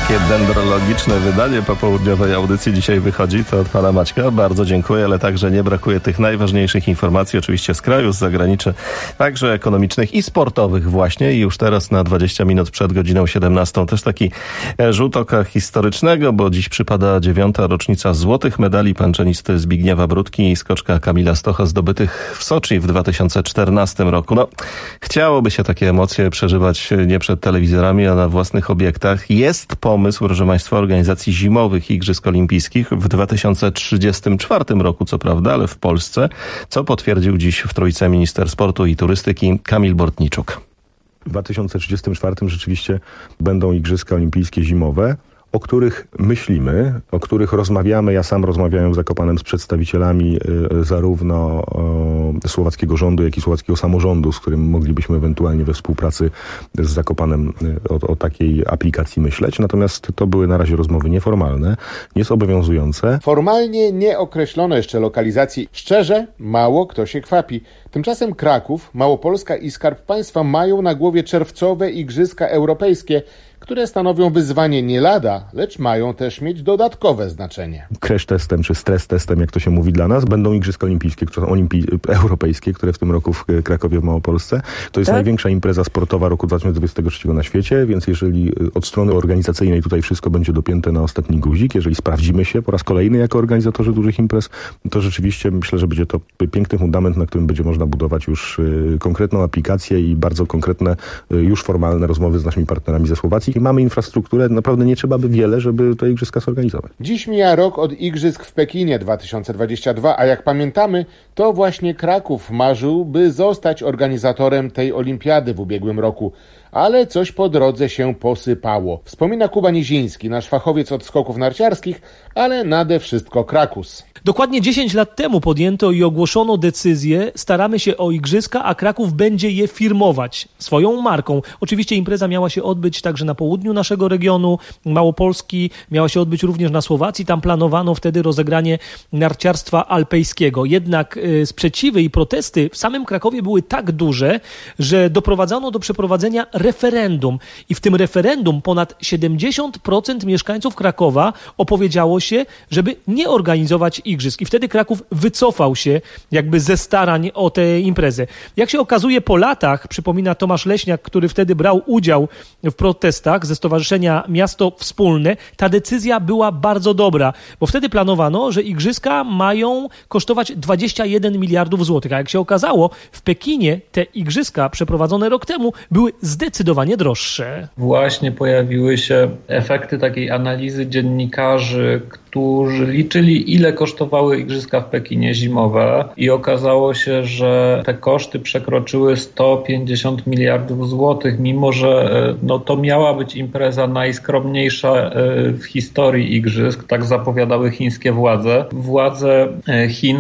Takie dendrologiczne wydanie popołudniowej audycji dzisiaj wychodzi, to od pana Maćka. Bardzo dziękuję, ale także nie brakuje tych najważniejszych informacji, oczywiście z kraju, z zagranicy, także ekonomicznych i sportowych właśnie. I już teraz na 20 minut przed godziną 17 też taki rzut oka historycznego, bo dziś przypada 9. rocznica złotych medali panczenisty Zbigniewa Brudki i skoczka Kamila Stocha zdobytych w Soczi w 2014 roku. No, chciałoby się takie emocje przeżywać nie przed telewizorami, a na własnych obiektach. Jest pomysł, proszę państwa, organizacji zimowych Igrzysk Olimpijskich w 2034 roku, co prawda, ale w Polsce, co potwierdził dziś w Trójce minister sportu i turystyki Kamil Bortniczuk. W 2034 rzeczywiście będą Igrzyska Olimpijskie zimowe, o których myślimy, o których rozmawiamy. Ja sam rozmawiałem w Zakopanem z przedstawicielami zarówno słowackiego rządu, jak i słowackiego samorządu, z którym moglibyśmy ewentualnie we współpracy z Zakopanem o takiej aplikacji myśleć. Natomiast to były na razie rozmowy nieformalne, niezobowiązujące. Formalnie nie określono jeszcze lokalizacji. Szczerze, mało kto się kwapi. Tymczasem Kraków, Małopolska i Skarb Państwa mają na głowie czerwcowe Igrzyska Europejskie, które stanowią wyzwanie nie lada, lecz mają też mieć dodatkowe znaczenie. Crash testem, czy stres testem, jak to się mówi dla nas, będą Igrzyska Olimpijskie, europejskie, które w tym roku w Krakowie, w Małopolsce. To jest największa impreza sportowa roku 2023 na świecie, więc jeżeli od strony organizacyjnej tutaj wszystko będzie dopięte na ostatni guzik, jeżeli sprawdzimy się po raz kolejny jako organizatorzy dużych imprez, to rzeczywiście myślę, że będzie to piękny fundament, na którym będzie można budować już konkretną aplikację i bardzo konkretne, już formalne rozmowy z naszymi partnerami ze Słowacji. I mamy infrastrukturę, naprawdę nie trzeba by wiele, żeby te igrzyska zorganizować. Dziś mija rok od Igrzysk w Pekinie 2022, a jak pamiętamy, to właśnie Kraków marzył, by zostać organizatorem tej olimpiady w ubiegłym roku. Ale coś po drodze się posypało. Wspomina Kuba Niziński, nasz fachowiec od skoków narciarskich, ale nade wszystko Krakus. Dokładnie 10 lat temu podjęto i ogłoszono decyzję, staramy się o igrzyska, a Kraków będzie je firmować swoją marką. Oczywiście impreza miała się odbyć także na południu naszego regionu Małopolski, miała się odbyć również na Słowacji, tam planowano wtedy rozegranie narciarstwa alpejskiego. Jednak sprzeciwy i protesty w samym Krakowie były tak duże, że doprowadzono do przeprowadzenia referendum i w tym referendum ponad 70% mieszkańców Krakowa opowiedziało się, żeby nie organizować igrzysk. I wtedy Kraków wycofał się jakby ze starań o tę imprezę. Jak się okazuje po latach, przypomina Tomasz Leśniak, który wtedy brał udział w protestach ze Stowarzyszenia Miasto Wspólne, ta decyzja była bardzo dobra, bo wtedy planowano, że igrzyska mają kosztować 21 miliardów złotych. A jak się okazało, w Pekinie te igrzyska przeprowadzone rok temu były zdecydowanie droższe. Właśnie pojawiły się efekty takiej analizy dziennikarzy, którzy liczyli, ile kosztowały igrzyska w Pekinie zimowe i okazało się, że te koszty przekroczyły 150 miliardów złotych, mimo że to miała być impreza najskromniejsza w historii igrzysk, tak zapowiadały chińskie władze. Władze Chin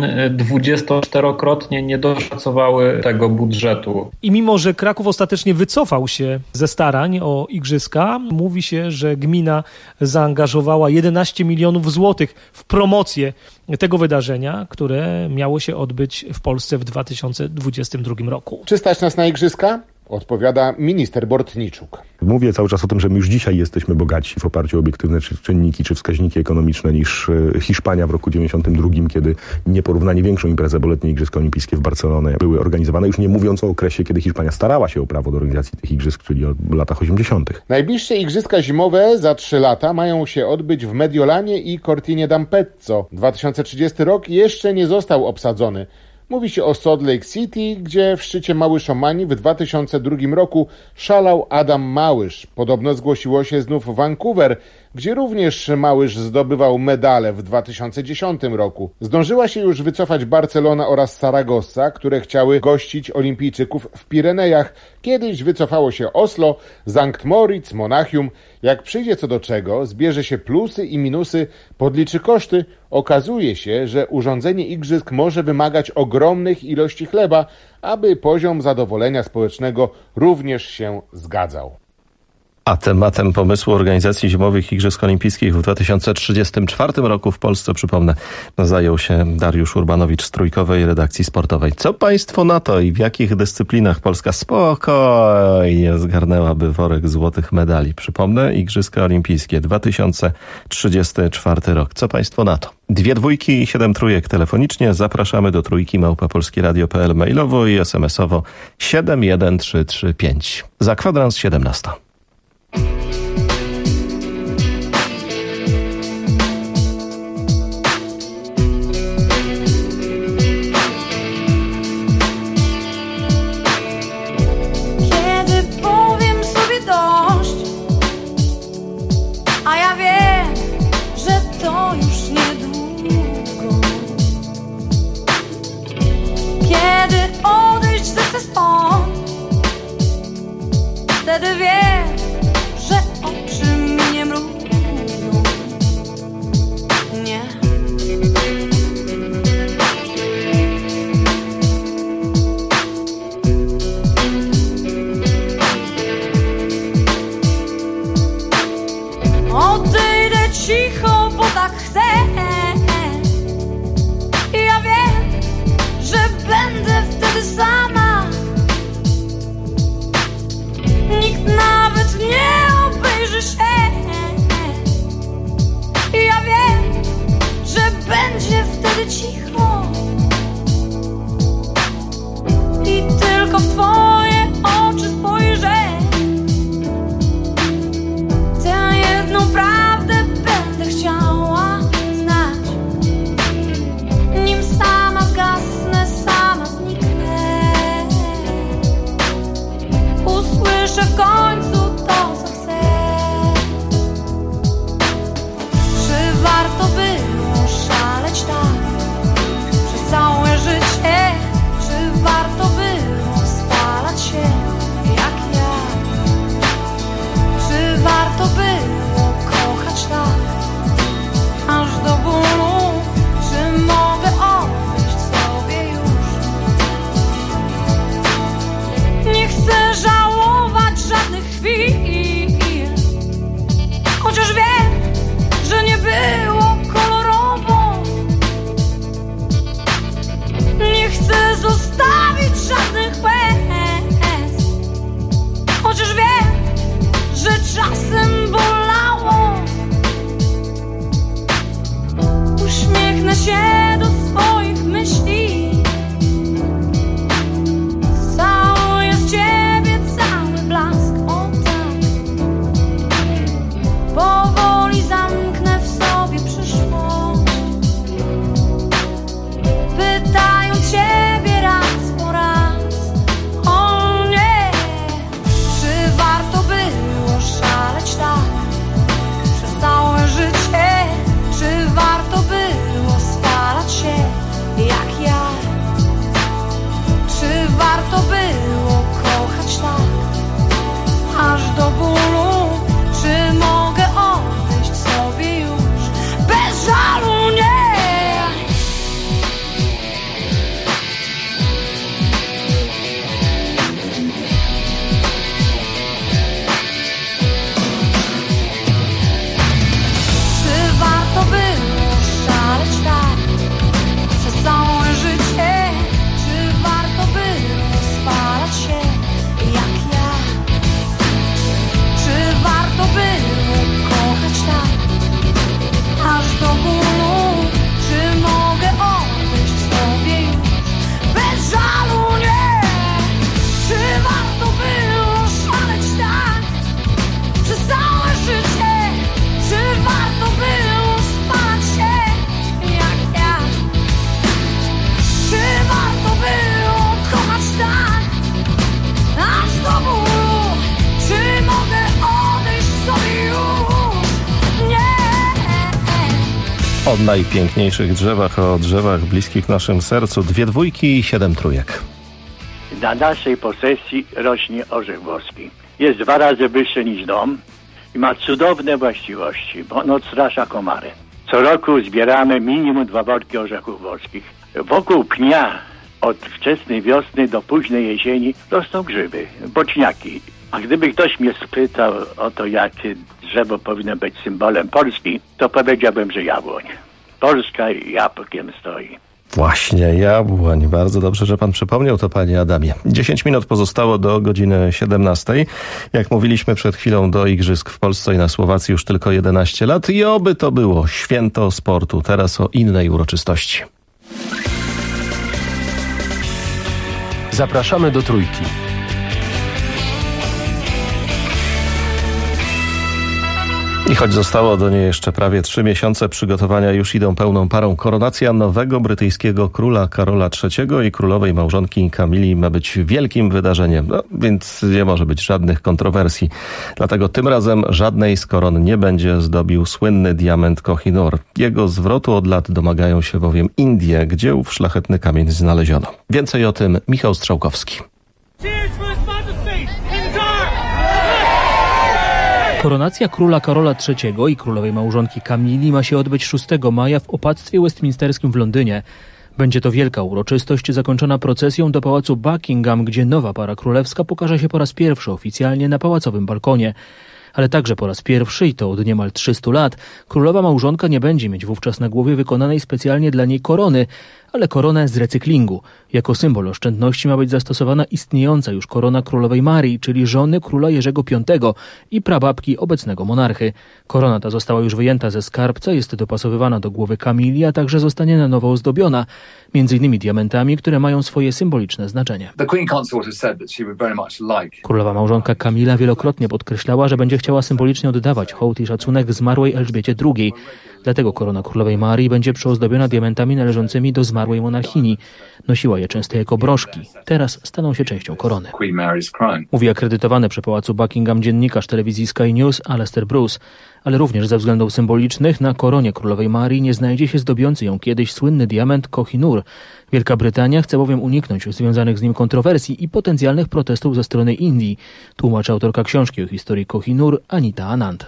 24-krotnie nie doszacowały tego budżetu. I mimo, że Kraków ostatecznie wycofał się ze starań o igrzyska, mówi się, że gmina zaangażowała 11 milionów złotych w promocję tego wydarzenia, które miało się odbyć w Polsce w 2022 roku. Czy stać nas na igrzyska? Odpowiada minister Bortniczuk. Mówię cały czas o tym, że my już dzisiaj jesteśmy bogaci w oparciu o obiektywne czynniki czy wskaźniki ekonomiczne niż Hiszpania w roku 92, kiedy nieporównanie większą imprezę, bo letnie Igrzyska Olimpijskie w Barcelonie były organizowane, już nie mówiąc o okresie, kiedy Hiszpania starała się o prawo do organizacji tych igrzysk, czyli o latach 80. Najbliższe Igrzyska Zimowe za 3 lata mają się odbyć w Mediolanie i Cortinie d'Ampezzo. 2030 rok jeszcze nie został obsadzony. Mówi się o Salt Lake City, gdzie w szczycie Małyszomanii w 2002 roku szalał Adam Małysz. Podobno zgłosiło się znów Vancouver, gdzie również Małysz zdobywał medale w 2010 roku. Zdążyła się już wycofać Barcelona oraz Saragossa, które chciały gościć olimpijczyków w Pirenejach. Kiedyś wycofało się Oslo, Sankt Moritz, Monachium. Jak przyjdzie co do czego, zbierze się plusy i minusy, podliczy koszty, okazuje się, że urządzenie igrzysk może wymagać ogromnych ilości chleba, aby poziom zadowolenia społecznego również się zgadzał. A tematem pomysłu organizacji zimowych Igrzysk Olimpijskich w 2034 roku w Polsce, przypomnę, zajął się Dariusz Urbanowicz z Trójkowej Redakcji Sportowej. Co państwo na to i w jakich dyscyplinach Polska spokojnie zgarnęłaby worek złotych medali? Przypomnę, Igrzyska Olimpijskie 2034 rok. Co państwo na to? 2 dwójki i 7 trójek telefonicznie. Zapraszamy do trójki@polskieradio.pl mailowo i SMS-owo 71335. Za kwadrans 17. Kiedy powiem sobie dość, a ja wiem, że to już niedługo. Kiedy odejść zechcę stąd, wtedy wiem, że oczy mi nie mrugną. Nie. Odejdę cicho, bo tak chcę. I ja wiem, że będę wtedy sama. Nikt nawet nie obejrzy się. I ja wiem, że będzie wtedy cicho. I tylko w twoje oczy spojrzę. Tę jedną prawdę będę chciała znać. Nim sama zgasnę, sama zniknę. Usłyszę w końcu to, co chcę. Czy warto było szaleć tak przez całe życie? Czy warto było spalać się jak ja? Czy warto było kochać tak aż do bólu? Czy mogę odejść sobie już? Nie chcę żałować żadnych chwil, chociaż wiem, że nie było kolorowo. Nie chcę zostawić żadnych łez, chociaż wiem, że czasem bolało. Uśmiechnę się do swoich myśli. Całuję z ciebie cały blask, o tak. Powoli zamknę w sobie przyszłość, pytając ciebie raz po raz. O nie, czy warto było szaleć tak przez całe życie? Czy warto było spalać się jak ja? Czy warto było kochać tak aż do bólu? Czy mogę odejść sobie już bez żalu? Nie. Czy warto było szaleć tak przez całe życie? Czy warto było spalać się jak ja? Czy warto było kochać tak aż do bólu? Czy mogę odejść sobie już bez żalu? Nie. Czy warto było szaleć tak przez całe życie? Czy warto było spalać się jak ja? Czy warto było kochać tak aż do bólu? Czy mogę odejść sobie już? Nie. O najpiękniejszych drzewach, o drzewach bliskich naszym sercu. 2 dwójki i 7 trójek. Na naszej posesji rośnie orzech włoski. Jest 2 razy wyższy niż dom i ma cudowne właściwości, bo on odstrasza komary. Co roku zbieramy minimum 2 worki orzechów włoskich. Wokół pnia od wczesnej wiosny do późnej jesieni rosną grzyby, boczniaki. A gdyby ktoś mnie spytał o to, jakie drzewo powinno być symbolem Polski, to powiedziałbym, że jabłoń. Polska jabłkiem stoi. Właśnie, jabłoń. Bardzo dobrze, że pan przypomniał to, panie Adamie. 10 minut pozostało do godziny 17. Jak mówiliśmy przed chwilą, do igrzysk w Polsce i na Słowacji już tylko 11 lat i oby to było święto sportu. Teraz o innej uroczystości. Zapraszamy do Trójki. I choć zostało do niej jeszcze prawie 3 miesiące, przygotowania już idą pełną parą. Koronacja nowego brytyjskiego króla Karola III i królowej małżonki Kamili ma być wielkim wydarzeniem, więc nie może być żadnych kontrowersji. Dlatego tym razem żadnej z koron nie będzie zdobił słynny diament Koh-i-Noor. Jego zwrotu od lat domagają się bowiem Indie, gdzie ów szlachetny kamień znaleziono. Więcej o tym Michał Strzałkowski. Koronacja króla Karola III i królowej małżonki Kamili ma się odbyć 6 maja w opactwie westminsterskim w Londynie. Będzie to wielka uroczystość zakończona procesją do pałacu Buckingham, gdzie nowa para królewska pokaże się po raz pierwszy oficjalnie na pałacowym balkonie. Ale także po raz pierwszy, i to od niemal 300 lat, królowa małżonka nie będzie mieć wówczas na głowie wykonanej specjalnie dla niej korony, ale koronę z recyklingu. Jako symbol oszczędności ma być zastosowana istniejąca już korona królowej Marii, czyli żony króla Jerzego V i prababki obecnego monarchy. Korona ta została już wyjęta ze skarbca, jest dopasowywana do głowy Kamili, a także zostanie na nowo ozdobiona, m.in. diamentami, które mają swoje symboliczne znaczenie. Królowa małżonka Kamila wielokrotnie podkreślała, że będzie chciała symbolicznie oddawać hołd i szacunek zmarłej Elżbiecie II. Dlatego korona królowej Marii będzie przyozdobiona diamentami należącymi do zmarłej monarchini. Nosiła je często jako broszki. Teraz staną się częścią korony. Mówi akredytowany przy pałacu Buckingham dziennikarz telewizji Sky News Alastair Bruce. Ale również ze względów symbolicznych na koronie królowej Marii nie znajdzie się zdobiący ją kiedyś słynny diament Koh-i-Noor. Wielka Brytania chce bowiem uniknąć związanych z nim kontrowersji i potencjalnych protestów ze strony Indii. Tłumaczy autorka książki o historii Koh-i-Noor Anita Anand.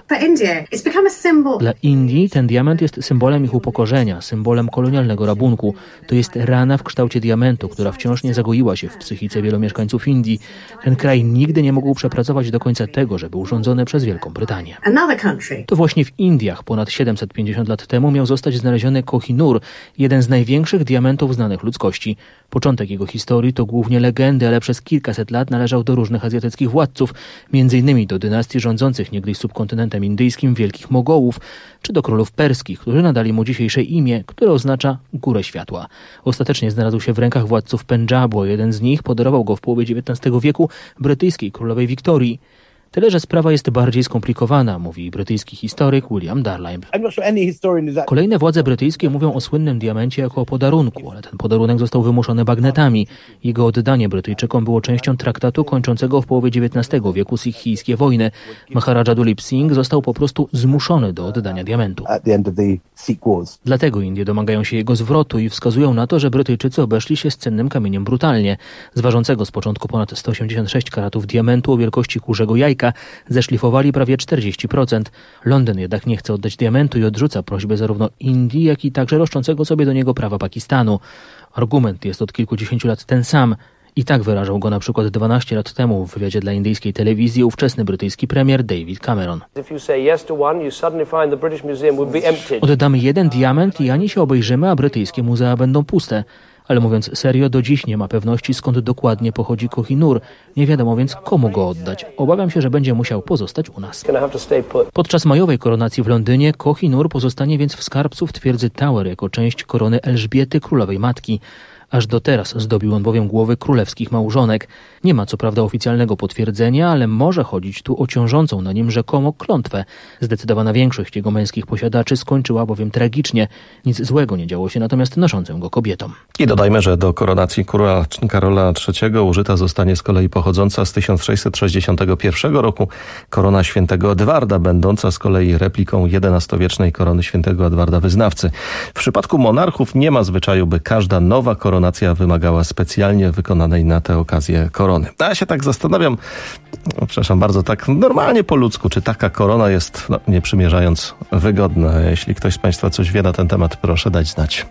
Dla Indii ten diament jest symbolem ich upokorzenia, symbolem kolonialnego rabunku. To jest rana w kształcie diamentu, która wciąż nie zagoiła się w psychice wielu mieszkańców Indii. Ten kraj nigdy nie mógł przepracować do końca tego, że był rządzony przez Wielką Brytanię. To właśnie w Indiach ponad 750 lat temu miał zostać znaleziony Koh-i-Noor, jeden z największych diamentów znanych ludzkości. Początek jego historii to głównie legendy, ale przez kilkaset lat należał do różnych azjatyckich władców, m.in. do dynastii rządzących niegdyś subkontynentem indyjskim Wielkich Mogołów, czy do królów perskich, którzy nadali mu dzisiejsze imię, które oznacza Górę Światła. Ostatecznie znalazł się w rękach władców Pendżabu, a jeden z nich podarował go w połowie XIX wieku brytyjskiej królowej Wiktorii. Tyle, że sprawa jest bardziej skomplikowana, mówi brytyjski historyk William Darlimb. Kolejne władze brytyjskie mówią o słynnym diamencie jako o podarunku, ale ten podarunek został wymuszony bagnetami. Jego oddanie Brytyjczykom było częścią traktatu kończącego w połowie XIX wieku sikhijskie wojny. Maharaja Dulip Singh został po prostu zmuszony do oddania diamentu. Dlatego Indie domagają się jego zwrotu i wskazują na to, że Brytyjczycy obeszli się z cennym kamieniem brutalnie. Z ważącego z początku ponad 186 karatów diamentu o wielkości kurzego jajka zeszlifowali prawie 40%. Londyn jednak nie chce oddać diamentu i odrzuca prośbę zarówno Indii, jak i także roszczącego sobie do niego prawa Pakistanu. Argument jest od kilkudziesięciu lat ten sam. I tak wyrażał go na przykład 12 lat temu w wywiadzie dla indyjskiej telewizji ówczesny brytyjski premier David Cameron. Oddamy jeden diament i ani się obejrzymy, a brytyjskie muzea będą puste. Ale mówiąc serio, do dziś nie ma pewności, skąd dokładnie pochodzi Koh-i-Noor. Nie wiadomo więc, komu go oddać. Obawiam się, że będzie musiał pozostać u nas. Podczas majowej koronacji w Londynie Koh-i-Noor pozostanie więc w skarbcu w twierdzy Tower jako część korony Elżbiety, królowej matki. Aż do teraz zdobił on bowiem głowy królewskich małżonek. Nie ma co prawda oficjalnego potwierdzenia, ale może chodzić tu o ciążącą na nim rzekomo klątwę. Zdecydowana większość jego męskich posiadaczy skończyła bowiem tragicznie. Nic złego nie działo się natomiast noszącym go kobietom. I dodajmy, że do koronacji króla Karola III użyta zostanie z kolei pochodząca z 1661 roku korona świętego Edwarda, będąca z kolei repliką XI-wiecznej korony świętego Edwarda Wyznawcy. W przypadku monarchów nie ma zwyczaju, by każda nowa koronacja wymagała specjalnie wykonanej na tę okazję korony. A ja się tak zastanawiam, przepraszam bardzo, tak normalnie po ludzku, czy taka korona jest, nie przymierzając, wygodna. Jeśli ktoś z Państwa coś wie na ten temat, proszę dać znać.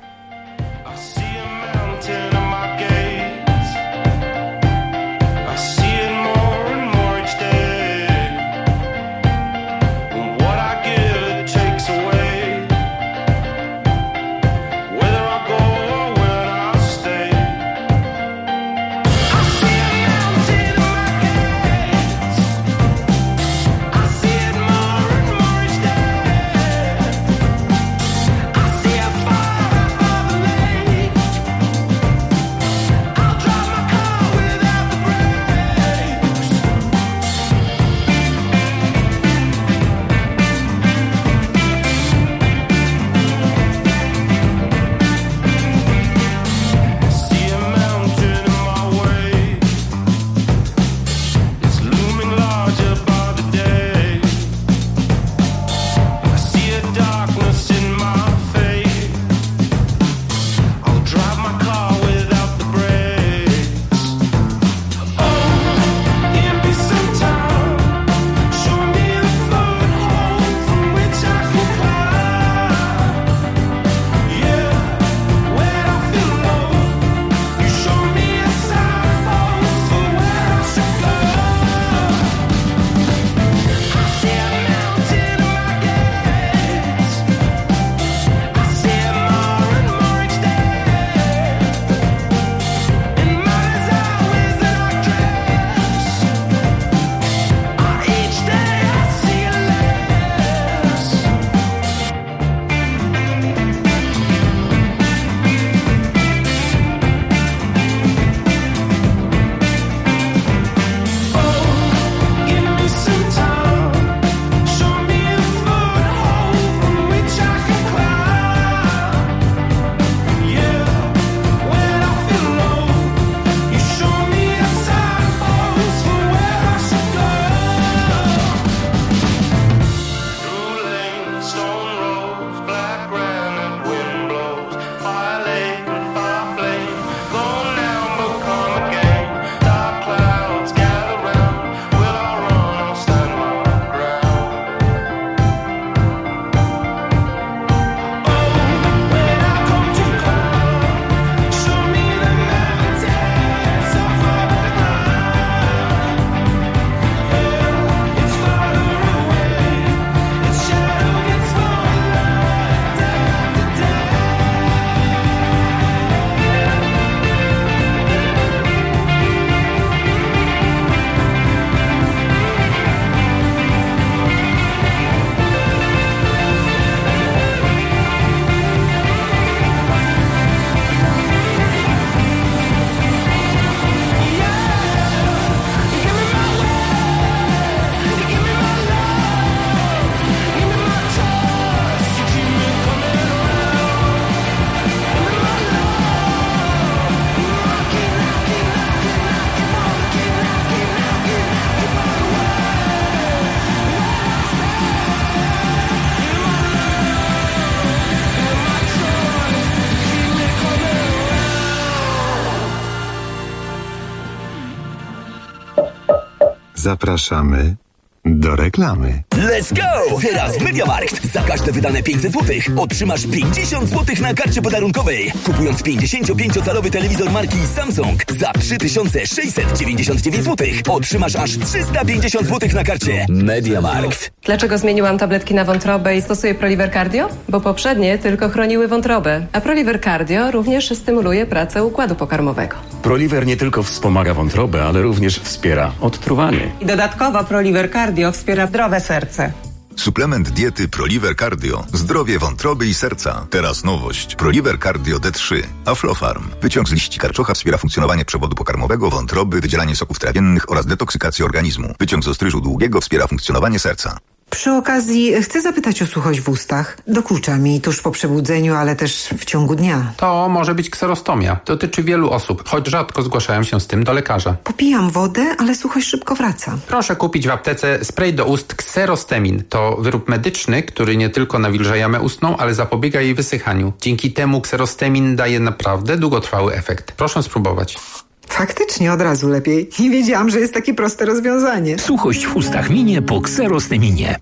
Zapraszamy do reklamy. Let's go! Teraz MediaMarkt. Za każde wydane 500 zł otrzymasz 50 zł na karcie podarunkowej. Kupując 55-calowy telewizor marki Samsung za 3699 zł otrzymasz aż 350 zł na karcie. MediaMarkt. Dlaczego zmieniłam tabletki na wątrobę i stosuję Proliver Cardio? Bo poprzednie tylko chroniły wątrobę, a Proliver Cardio również stymuluje pracę układu pokarmowego. Proliver nie tylko wspomaga wątrobę, ale również wspiera odtruwanie. I dodatkowo Proliver Cardio wspiera zdrowe serce. Suplement diety Proliver Cardio. Zdrowie wątroby i serca. Teraz nowość. Proliver Cardio D3. Aflofarm. Wyciąg z liści karczocha wspiera funkcjonowanie przewodu pokarmowego, wątroby, wydzielanie soków trawiennych oraz detoksykację organizmu. Wyciąg z ostryżu długiego wspiera funkcjonowanie serca. Przy okazji chcę zapytać o suchość w ustach. Dokucza mi tuż po przebudzeniu, ale też w ciągu dnia. To może być kserostomia. Dotyczy wielu osób, choć rzadko zgłaszają się z tym do lekarza. Popijam wodę, ale suchość szybko wraca. Proszę kupić w aptece spray do ust Kserostemin. To wyrób medyczny, który nie tylko nawilża jamę ustną, ale zapobiega jej wysychaniu. Dzięki temu Kserostemin daje naprawdę długotrwały efekt. Proszę spróbować. Faktycznie od razu lepiej. Nie wiedziałam, że jest takie proste rozwiązanie. Suchość w ustach minie po Kserosteminie.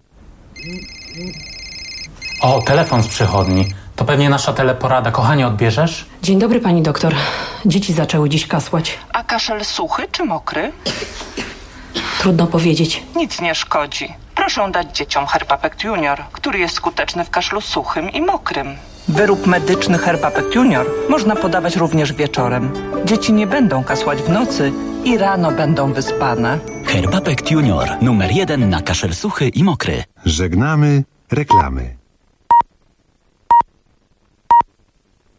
O, telefon z przychodni. To pewnie nasza teleporada. Kochanie, odbierzesz? Dzień dobry, pani doktor. Dzieci zaczęły dziś kasłać. A kaszel suchy czy mokry? Trudno powiedzieć. Nic nie szkodzi. Proszę dać dzieciom Herbapect Junior, który jest skuteczny w kaszlu suchym i mokrym. Wyrób medyczny Herbapect Junior można podawać również wieczorem. Dzieci nie będą kasłać w nocy i rano będą wyspane. Herbapect Junior. Numer 1 na kaszel suchy i mokry. Żegnamy reklamy.